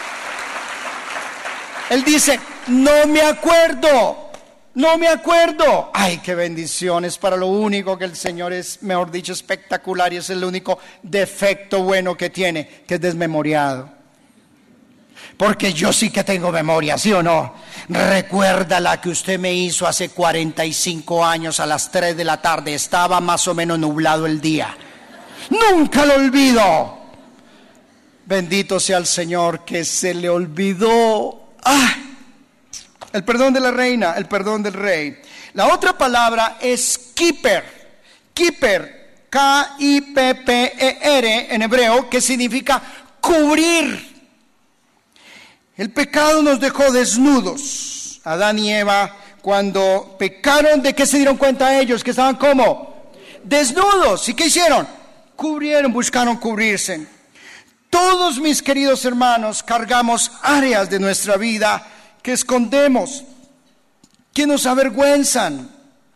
él dice, no me acuerdo. No me acuerdo. Ay, qué bendiciones para lo único que el Señor es, mejor dicho, espectacular y es el único defecto bueno que tiene, que es desmemoriado. Porque yo sí que tengo memoria, ¿sí o no? Recuerda la que usted me hizo hace cuarenta y cinco años a las tres de la tarde. Estaba más o menos nublado el día. Nunca lo olvido. Bendito sea el Señor que se le olvidó. ¡Ah! El perdón de la reina, el perdón del rey. La otra palabra es kiper. Kiper, K I P P E R en hebreo, que significa cubrir. El pecado nos dejó desnudos. Adán y Eva, cuando pecaron, ¿de qué se dieron cuenta ellos? Que estaban como desnudos. ¿Y qué hicieron? Cubrieron, buscaron cubrirse. Todos, mis queridos hermanos, cargamos áreas de nuestra vida que escondemos, que nos avergüenzan.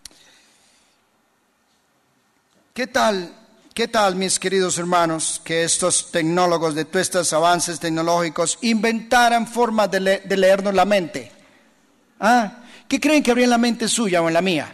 ¿Qué tal, qué tal, mis queridos hermanos, que estos tecnólogos de todos estos avances tecnológicos inventaran formas de, le- de leernos la mente? ¿Ah? ¿Qué creen que habría en la mente suya o en la mía?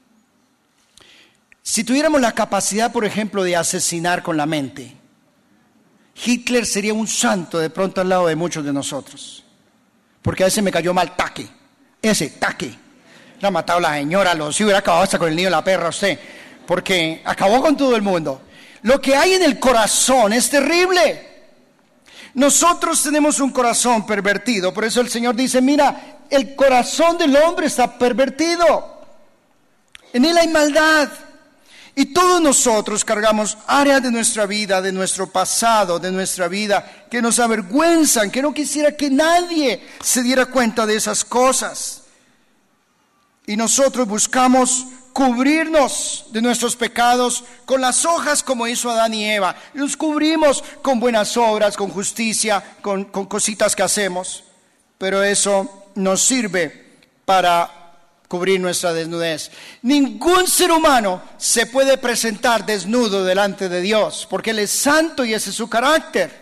Si tuviéramos la capacidad, por ejemplo, de asesinar con la mente, Hitler sería un santo de pronto al lado de muchos de nosotros. Porque a ese me cayó mal taque, ese taque. Le ha matado a la señora, lo si hubiera acabado hasta con el niño de la perra usted, porque acabó con todo el mundo. Lo que hay en el corazón es terrible. Nosotros tenemos un corazón pervertido, por eso el Señor dice, mira, el corazón del hombre está pervertido. En él hay maldad. Y todos nosotros cargamos áreas de nuestra vida, de nuestro pasado, de nuestra vida, que nos avergüenzan, que no quisiera que nadie se diera cuenta de esas cosas. Y nosotros buscamos cubrirnos de nuestros pecados con las hojas como hizo Adán y Eva. Y nos cubrimos con buenas obras, con justicia, con, con cositas que hacemos. Pero eso nos sirve para cubrir nuestra desnudez. Ningún ser humano se puede presentar desnudo delante de Dios, porque Él es santo y ese es su carácter.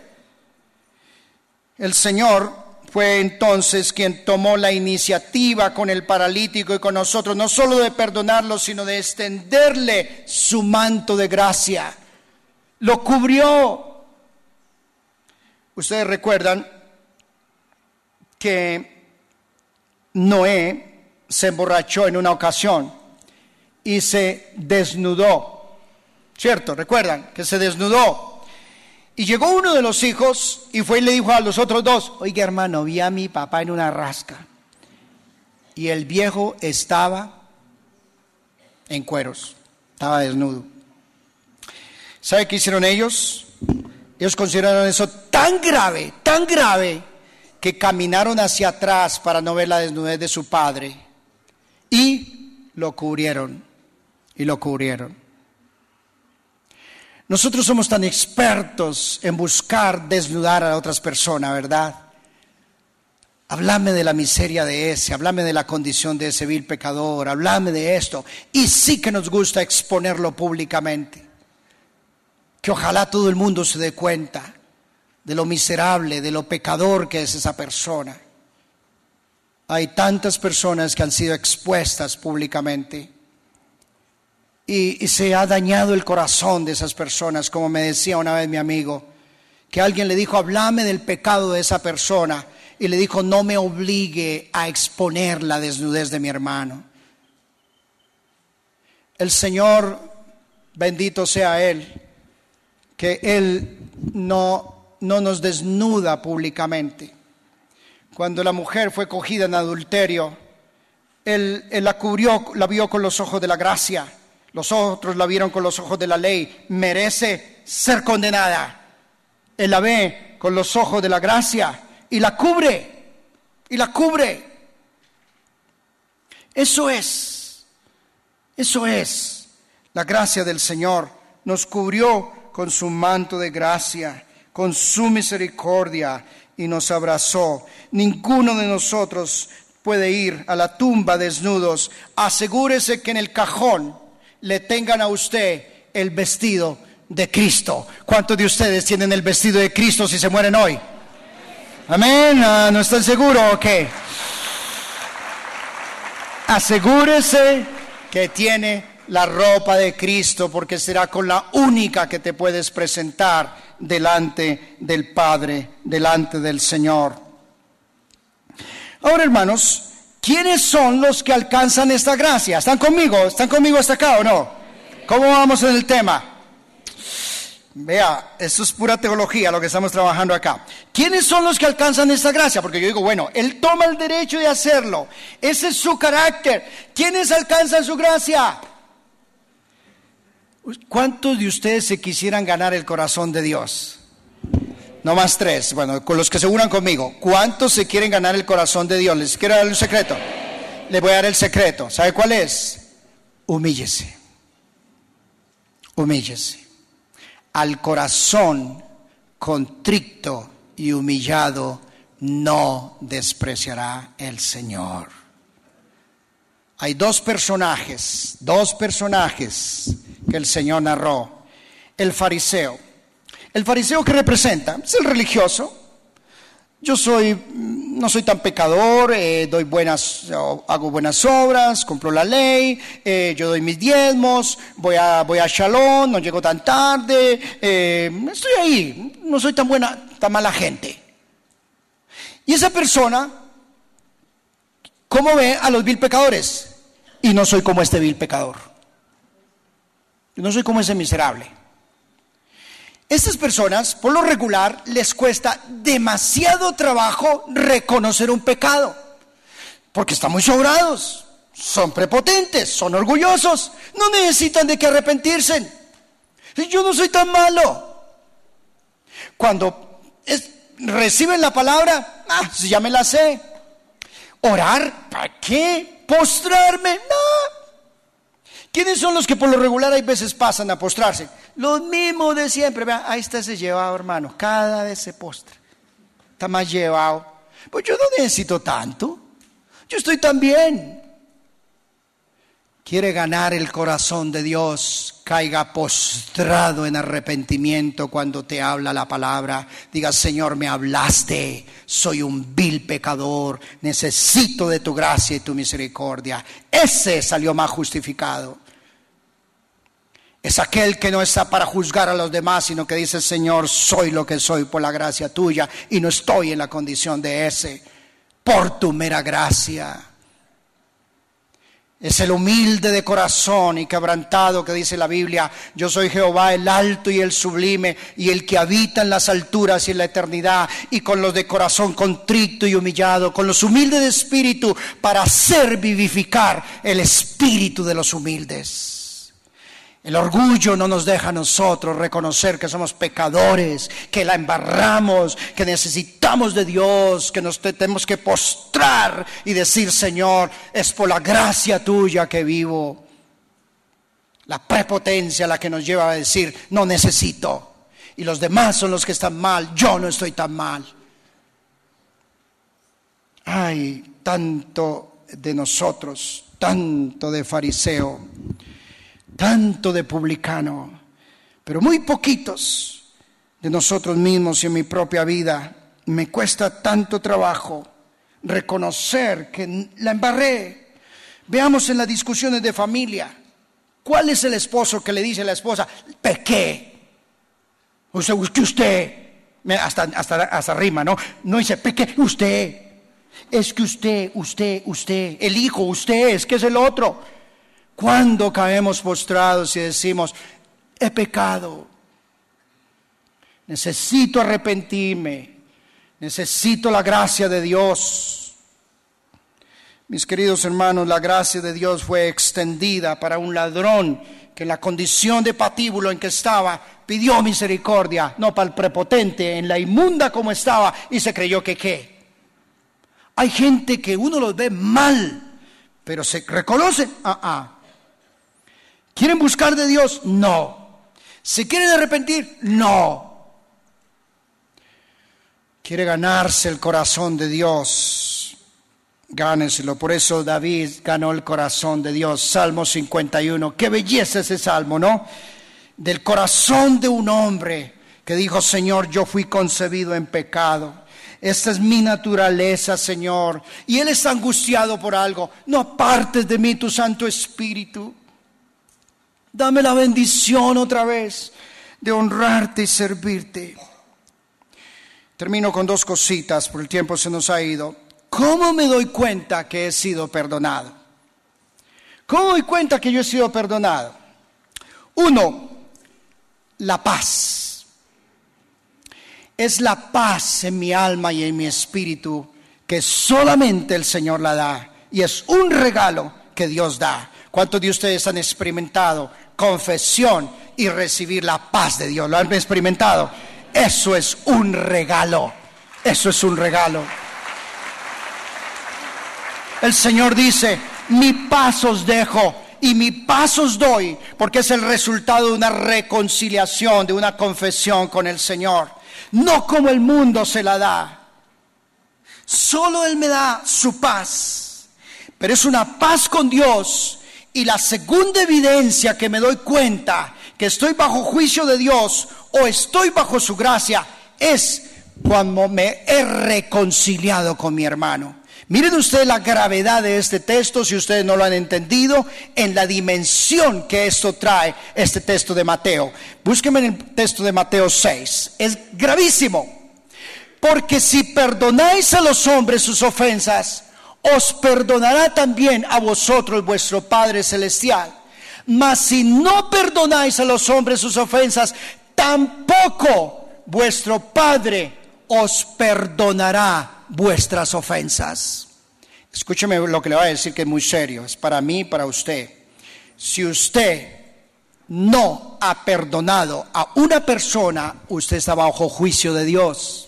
El Señor fue entonces quien tomó la iniciativa con el paralítico y con nosotros, no solo de perdonarlo, sino de extenderle su manto de gracia. lo cubrió. Ustedes recuerdan que Noé se emborrachó en una ocasión y se desnudó, ¿cierto? ¿Recuerdan? Que se desnudó. Y llegó uno de los hijos y fue y le dijo a los otros dos: oiga, hermano, vi a mi papá en una rasca. Y el viejo estaba en cueros, estaba desnudo. ¿Sabe qué hicieron ellos? Ellos consideraron eso tan grave, tan grave, que caminaron hacia atrás para no ver la desnudez de su padre. Y lo cubrieron, y lo cubrieron. Nosotros somos tan expertos en buscar desnudar a otras personas, ¿verdad? Háblame de la miseria de ese, háblame de la condición de ese vil pecador, háblame de esto. Y sí que nos gusta exponerlo públicamente. Que ojalá todo el mundo se dé cuenta de lo miserable, de lo pecador que es esa persona. Hay tantas personas que han sido expuestas públicamente y, y se ha dañado el corazón de esas personas, como me decía una vez mi amigo, que alguien le dijo: háblame del pecado de esa persona, y le dijo: no me obligue a exponer la desnudez de mi hermano. El Señor, bendito sea Él, que Él no, no nos desnuda públicamente. Cuando la mujer fue cogida en adulterio, Él, él la cubrió, la vio con los ojos de la gracia. Los otros la vieron con los ojos de la ley. Merece ser condenada. Él la ve con los ojos de la gracia y la cubre, y la cubre. Eso es, eso es la gracia del Señor. Nos cubrió con su manto de gracia, con su misericordia, y nos abrazó. Ninguno de nosotros puede ir a la tumba desnudos. Asegúrese que en el cajón le tengan a usted el vestido de Cristo. ¿Cuántos de ustedes tienen el vestido de Cristo si se mueren hoy? Amén. ¿No están seguros o qué? Asegúrese que tiene la ropa de Cristo, porque será con la única que te puedes presentar delante del Padre, delante del Señor. Ahora, hermanos, ¿quiénes son los que alcanzan esta gracia? ¿Están conmigo? ¿Están conmigo hasta acá o no? ¿Cómo vamos en el tema? Vea, esto es pura teología lo que estamos trabajando acá. ¿Quiénes son los que alcanzan esta gracia? Porque yo digo, bueno, Él toma el derecho de hacerlo. Ese es su carácter. ¿Quiénes alcanzan su gracia? ¿Cuántos de ustedes se quisieran ganar el corazón de Dios? No más tres. Bueno, con los que se unan conmigo. ¿Cuántos se quieren ganar el corazón de Dios? ¿Les quiero dar un secreto? Les voy a dar el secreto. ¿Sabe cuál es? Humíllese. Humíllese. Al corazón contrito y humillado no despreciará el Señor. Hay dos personajes, dos personajes que el Señor narró. El fariseo. ¿El fariseo qué representa? Es el religioso. Yo soy, no soy tan pecador, eh, doy buenas, hago buenas obras, cumplo la ley, eh, yo doy mis diezmos, voy a, voy a Shalom, no llego tan tarde, eh, estoy ahí, no soy tan buena, tan mala gente. Y esa persona, ¿cómo ve a los vil pecadores? Y no soy como este vil pecador. Yo no soy como ese miserable. Estas personas, por lo regular, les cuesta demasiado trabajo reconocer un pecado, porque están muy sobrados, son prepotentes, son orgullosos, no necesitan de qué arrepentirse. Yo no soy tan malo. Cuando es, reciben la palabra, ah, ya me la sé. ¿Orar? ¿Para qué? ¿Postrarme? No. ¿Quiénes son los que por lo regular hay veces pasan a postrarse? Los mismos de siempre. Vean, ahí está ese llevado, hermano. Cada vez se postra. Está más llevado. Pues yo no necesito tanto. Yo estoy tan bien. Quiere ganar el corazón de Dios. Caiga postrado en arrepentimiento cuando te habla la palabra. Diga: Señor, me hablaste. Soy un vil pecador. Necesito de tu gracia y tu misericordia. Ese salió más justificado. Es aquel que no está para juzgar a los demás, sino que dice: Señor, soy lo que soy por la gracia tuya y no estoy en la condición de ese, por tu mera gracia. Es el humilde de corazón y quebrantado que dice la Biblia: yo soy Jehová el alto y el sublime, y el que habita en las alturas y en la eternidad, y con los de corazón contrito y humillado, con los humildes de espíritu, para hacer vivificar el espíritu de los humildes. El orgullo no nos deja a nosotros reconocer que somos pecadores, que la embarramos, que necesitamos de Dios, que nos tenemos que postrar y decir: Señor, es por la gracia tuya que vivo. La prepotencia la que nos lleva a decir: no necesito, y los demás son los que están mal, yo no estoy tan mal. Ay, tanto de nosotros, tanto de fariseo, tanto de publicano, pero muy poquitos de nosotros mismos y en mi propia vida. Me cuesta tanto trabajo reconocer que la embarré. Veamos en las discusiones de familia, ¿cuál es el esposo que le dice a la esposa: pequé? O sea, que usted, hasta, hasta, hasta rima, ¿no? No dice pequé, usted. Es que usted, usted, usted, el hijo, usted, es que es el otro. Cuando caemos postrados y decimos: he pecado, necesito arrepentirme, necesito la gracia de Dios. Mis queridos hermanos, la gracia de Dios fue extendida para un ladrón que en la condición de patíbulo en que estaba pidió misericordia, no para el prepotente en la inmunda como estaba y se creyó que qué. Hay gente que uno los ve mal, pero se reconocen. Ah, ah. ¿Quieren buscar de Dios? No. ¿Se quieren arrepentir? No. Quiere ganarse el corazón de Dios. Gáneselo. Por eso David ganó el corazón de Dios. Salmo cincuenta y uno. Qué belleza ese salmo, ¿no? Del corazón de un hombre que dijo: Señor, yo fui concebido en pecado. Esta es mi naturaleza, Señor. Y él está angustiado por algo. No apartes de mí tu Santo Espíritu. Dame la bendición otra vez de honrarte y servirte. Termino con dos cositas, por el tiempo se nos ha ido. ¿Cómo me doy cuenta que he sido perdonado? ¿Cómo me doy cuenta que yo he sido perdonado? Uno, la paz. Es la paz en mi alma y en mi espíritu que solamente el Señor la da. Y es un regalo que Dios da. ¿Cuántos de ustedes han experimentado confesión y recibir la paz de Dios? ¿Lo han experimentado? Eso es un regalo. Eso es un regalo. El Señor dice: mi paz os dejo y mi paz os doy, porque es el resultado de una reconciliación, de una confesión con el Señor. No como el mundo se la da. Solo Él me da su paz, pero es una paz con Dios. Y la segunda evidencia que me doy cuenta que estoy bajo juicio de Dios o estoy bajo su gracia es cuando me he reconciliado con mi hermano. Miren ustedes la gravedad de este texto, si ustedes no lo han entendido, en la dimensión que esto trae, este texto de Mateo. Búsquenme en el texto de Mateo seis, es gravísimo. Porque si perdonáis a los hombres sus ofensas, os perdonará también a vosotros vuestro Padre Celestial. Mas si no perdonáis a los hombres sus ofensas, tampoco vuestro Padre os perdonará vuestras ofensas. Escúcheme lo que le voy a decir, que es muy serio, es para mí y para usted. Si usted no ha perdonado a una persona, usted está bajo juicio de Dios.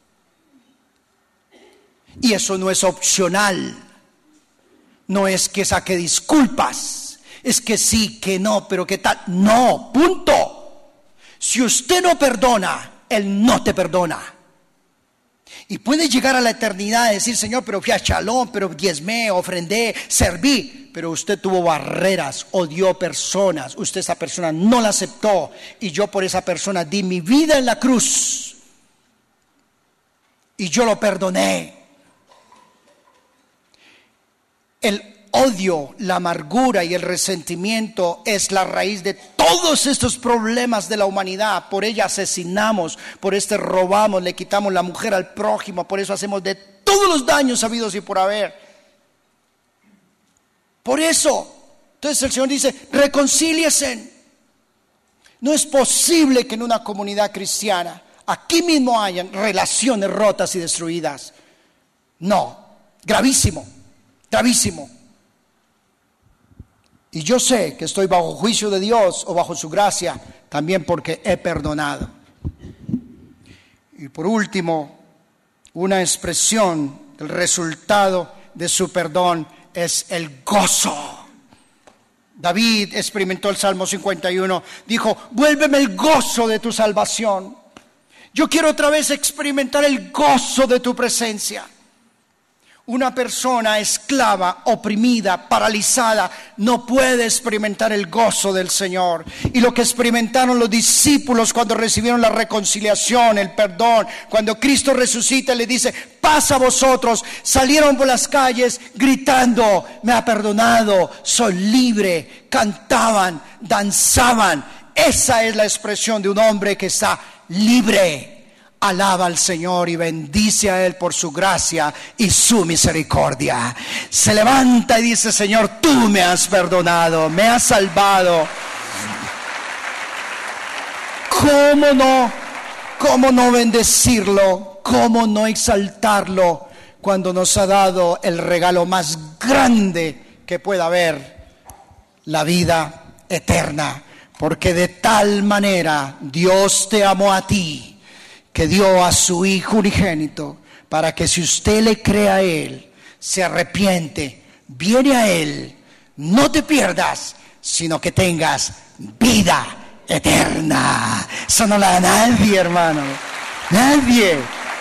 Y eso no es opcional. No es que saque disculpas. Es que sí, que no, pero qué tal. No, punto. Si usted no perdona, Él no te perdona. Y puede llegar a la eternidad y decir: Señor, pero fui a Shalom, pero diezmé, ofrendé, serví. Pero usted tuvo barreras, odió personas. Usted esa persona no la aceptó. Y yo por esa persona di mi vida en la cruz. Y yo lo perdoné. El odio, la amargura y el resentimiento es la raíz de todos estos problemas de la humanidad. Por ella asesinamos, por este robamos, le quitamos la mujer al prójimo, por eso hacemos de todos los daños habidos y por haber. Por eso, entonces el Señor dice, reconcíliesen. No es posible que en una comunidad cristiana aquí mismo hayan relaciones rotas y destruidas. No, gravísimo, gravísimo. Y yo sé que estoy bajo juicio de Dios o bajo su gracia, también porque he perdonado. Y por último, una expresión del resultado de su perdón es el gozo. David experimentó el Salmo cincuenta y uno, dijo, vuélveme el gozo de tu salvación. Yo quiero otra vez experimentar el gozo de tu presencia. Una persona esclava, oprimida, paralizada, no puede experimentar el gozo del Señor. Y lo que experimentaron los discípulos cuando recibieron la reconciliación, el perdón, cuando Cristo resucita y le dice, paz a vosotros, salieron por las calles gritando, me ha perdonado, soy libre, cantaban, danzaban. Esa es la expresión de un hombre que está libre. Alaba al Señor y bendice a Él por su gracia y su misericordia. Se levanta y dice, Señor, tú me has perdonado, me has salvado. ¿Cómo no? ¿Cómo no bendecirlo? ¿Cómo no exaltarlo cuando nos ha dado el regalo más grande que pueda haber? La vida eterna. Porque de tal manera Dios te amó a ti, que dio a su Hijo unigénito, para que si usted le cree a Él, se arrepiente, viene a Él, no te pierdas, sino que tengas vida eterna. Eso no la da nadie, hermano, nadie.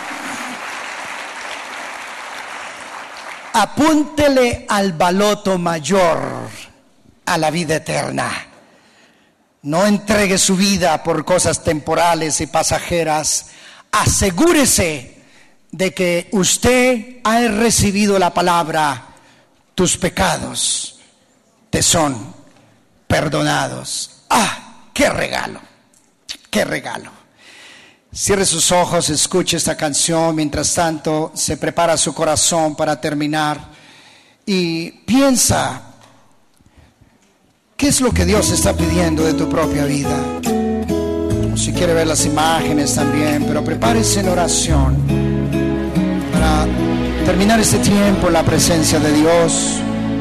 Apúntele al baloto mayor, a la vida eterna. No entregue su vida por cosas temporales y pasajeras. Asegúrese de que usted ha recibido la palabra, tus pecados te son perdonados. ¡Ah, qué regalo! ¡Qué regalo! Cierre sus ojos, escuche esta canción. Mientras tanto, se prepara su corazón para terminar. Y piensa, ¿qué es lo que Dios está pidiendo de tu propia vida? Si quiere ver las imágenes también, pero prepárese en oración para terminar este tiempo en la presencia de Dios.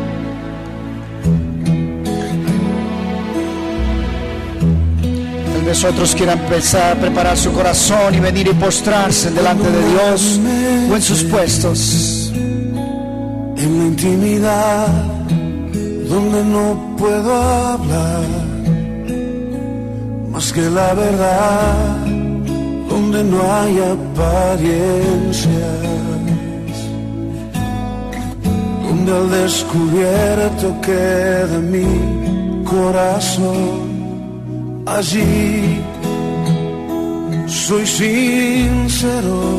Tal vez otros quieran empezar a preparar su corazón y venir y postrarse delante de Dios o en sus puestos. En la intimidad, donde no puedo hablar más que la verdad, donde no hay apariencias, donde al descubierto queda mi corazón, allí soy sincero,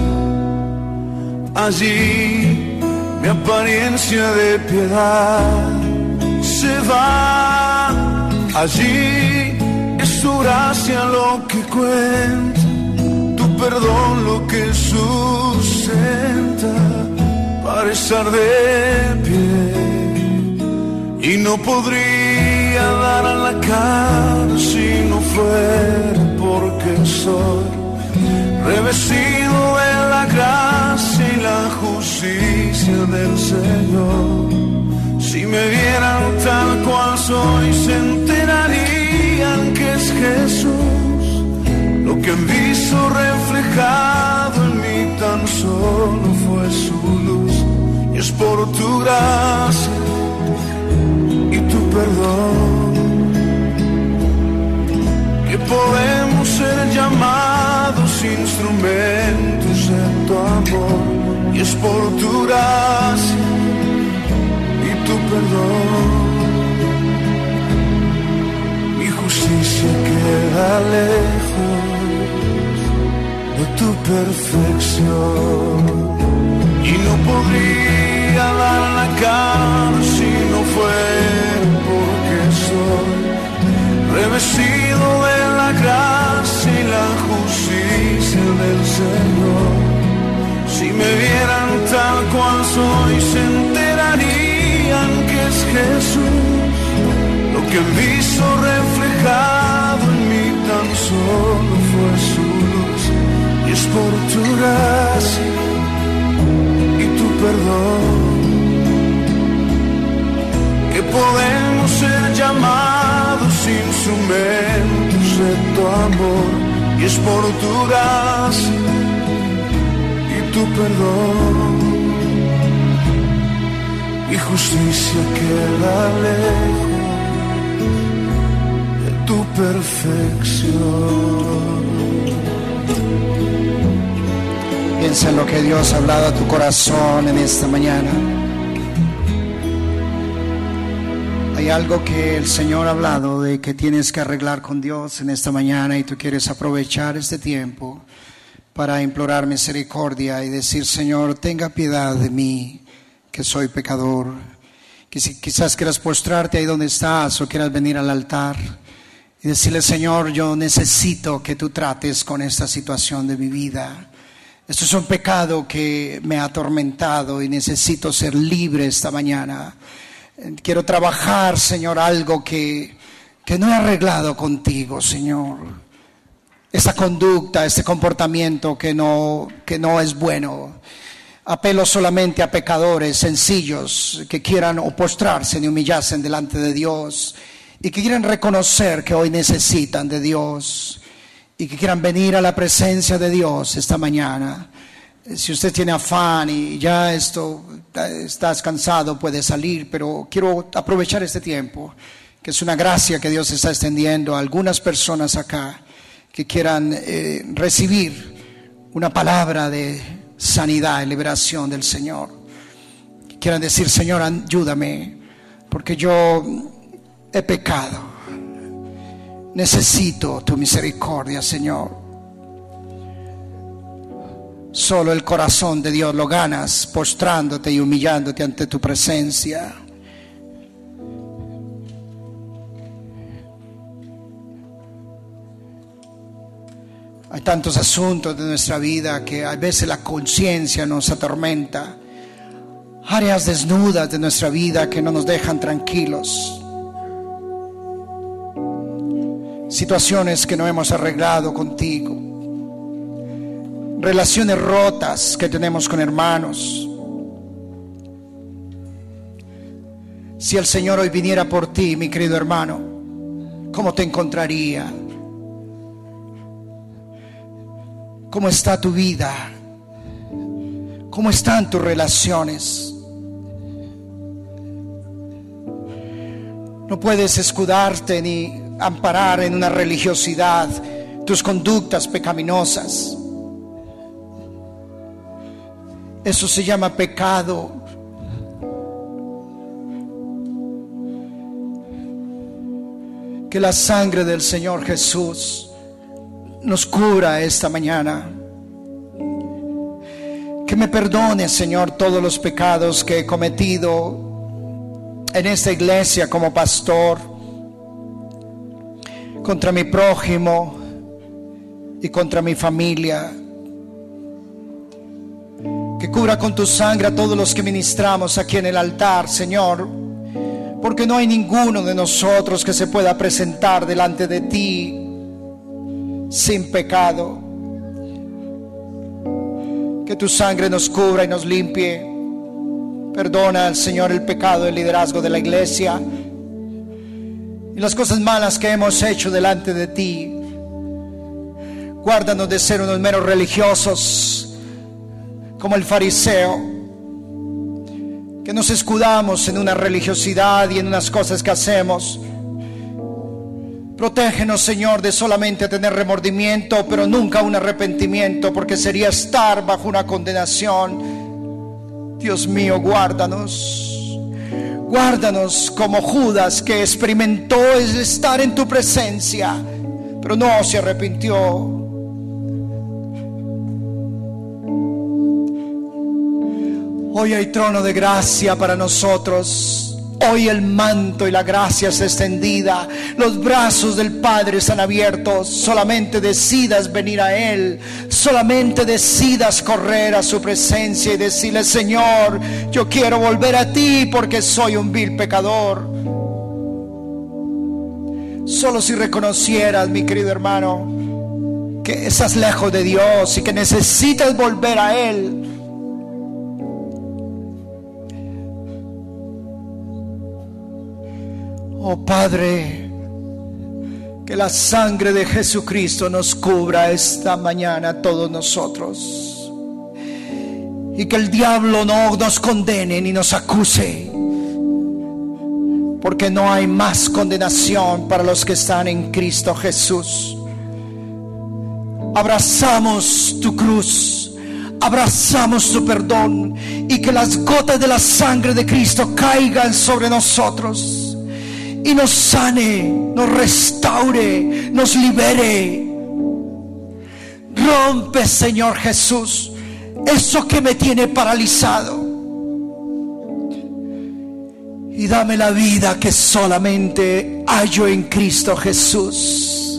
allí mi apariencia de piedad se va, allí es tu gracia lo que cuenta, tu perdón lo que sustenta para estar de pie. Y no podría dar a la cara si no fuera porque soy revestido de la gracia y la justicia del Señor. Si me vieran tal cual soy, se enterarían que es Jesús. Lo que han visto reflejado en mí tan solo fue su luz. Y es por tu gracia y tu perdón que podemos ser llamados instrumentos de tu amor. Y es por tu gracia tu perdón, mi justicia queda lejos de tu perfección. Y no podría dar la cara si revestido de la gracia y la justicia del Señor. Si me vieran tal cual soy, se enterarían que es Jesús. Lo que han visto reflejado en mí tan solo fue su luz. Y es por tu gracia y tu perdón que podemos ser llamados instrumentos de tu amor. Y es por tu gracia y tu perdón. Mi justicia queda lejos de tu perfección. Piensa en lo que Dios ha hablado a tu corazón en esta mañana. Hay algo que el Señor ha hablado de que tienes que arreglar con Dios en esta mañana, y tú quieres aprovechar este tiempo para implorar misericordia y decir: Señor, tenga piedad de mí, que soy pecador. Quizás quieras postrarte ahí donde estás, o quieras venir al altar y decirle: Señor, yo necesito que tú trates con esta situación de mi vida. Esto es un pecado que me ha atormentado y necesito ser libre esta mañana. Quiero trabajar, Señor, algo que, que no he arreglado contigo, Señor. Esta conducta, este comportamiento que no, que no es bueno. Apelo solamente a pecadores sencillos que quieran o postrarse ni humillarse delante de Dios, y que quieran reconocer que hoy necesitan de Dios, y que quieran venir a la presencia de Dios esta mañana. Si usted tiene afán y ya esto, estás cansado, puede salir, pero quiero aprovechar este tiempo, que es una gracia que Dios está extendiendo a algunas personas acá que quieran eh, recibir una palabra de sanidad y liberación del Señor. Que quieran decir: Señor, ayúdame, porque yo he pecado. Necesito tu misericordia, Señor. Solo el corazón de Dios lo ganas postrándote y humillándote ante tu presencia. Hay tantos asuntos de nuestra vida que a veces la conciencia nos atormenta. Áreas desnudas de nuestra vida que no nos dejan tranquilos. Situaciones que no hemos arreglado contigo. Relaciones rotas que tenemos con hermanos. Si el Señor hoy viniera por ti, mi querido hermano, ¿cómo te encontraría? ¿Cómo está tu vida? ¿Cómo están tus relaciones? No puedes escudarte ni amparar en una religiosidad tus conductas pecaminosas. Eso se llama pecado. Que la sangre del Señor Jesús nos cubra esta mañana. Que me perdone, Señor, todos los pecados que he cometido en esta iglesia como pastor, contra mi prójimo y contra mi familia. Que cubra con tu sangre a todos los que ministramos aquí en el altar, Señor, porque no hay ninguno de nosotros que se pueda presentar delante de ti sin pecado. Que tu sangre nos cubra y nos limpie. Perdona al Señor el pecado del liderazgo de la iglesia y las cosas malas que hemos hecho delante de ti. Guárdanos de ser unos meros religiosos como el fariseo, que nos escudamos en una religiosidad y en unas cosas que hacemos. Protégenos, Señor, de solamente tener remordimiento, pero nunca un arrepentimiento, porque sería estar bajo una condenación. Dios mío, guárdanos. Guárdanos como Judas, que experimentó el estar en tu presencia, pero no se arrepintió. Hoy hay trono de gracia para nosotros. Hoy el manto y la gracia es extendida, los brazos del Padre están abiertos. Solamente decidas venir a Él, solamente decidas correr a su presencia y decirle: Señor, yo quiero volver a ti porque soy un vil pecador. Solo si reconocieras, mi querido hermano, que estás lejos de Dios y que necesitas volver a Él. Oh Padre, que la sangre de Jesucristo nos cubra esta mañana a todos nosotros, y que el diablo no nos condene ni nos acuse, porque no hay más condenación para los que están en Cristo Jesús. Abrazamos tu cruz, abrazamos tu perdón, y que las gotas de la sangre de Cristo caigan sobre nosotros y nos sane, nos restaure, nos libere. Rompe, Señor Jesús, eso que me tiene paralizado, y dame la vida que solamente hallo en Cristo Jesús.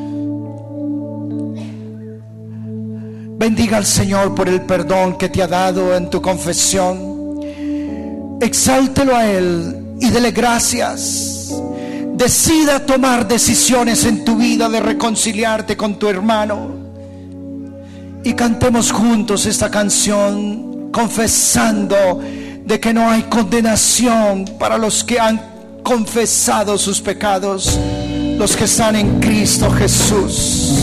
Bendiga al Señor por el perdón que te ha dado en tu confesión. Exáltelo a Él y dele gracias. Decida tomar decisiones en tu vida de reconciliarte con tu hermano. Y cantemos juntos esta canción, confesando de que no hay condenación para los que han confesado sus pecados, los que están en Cristo Jesús.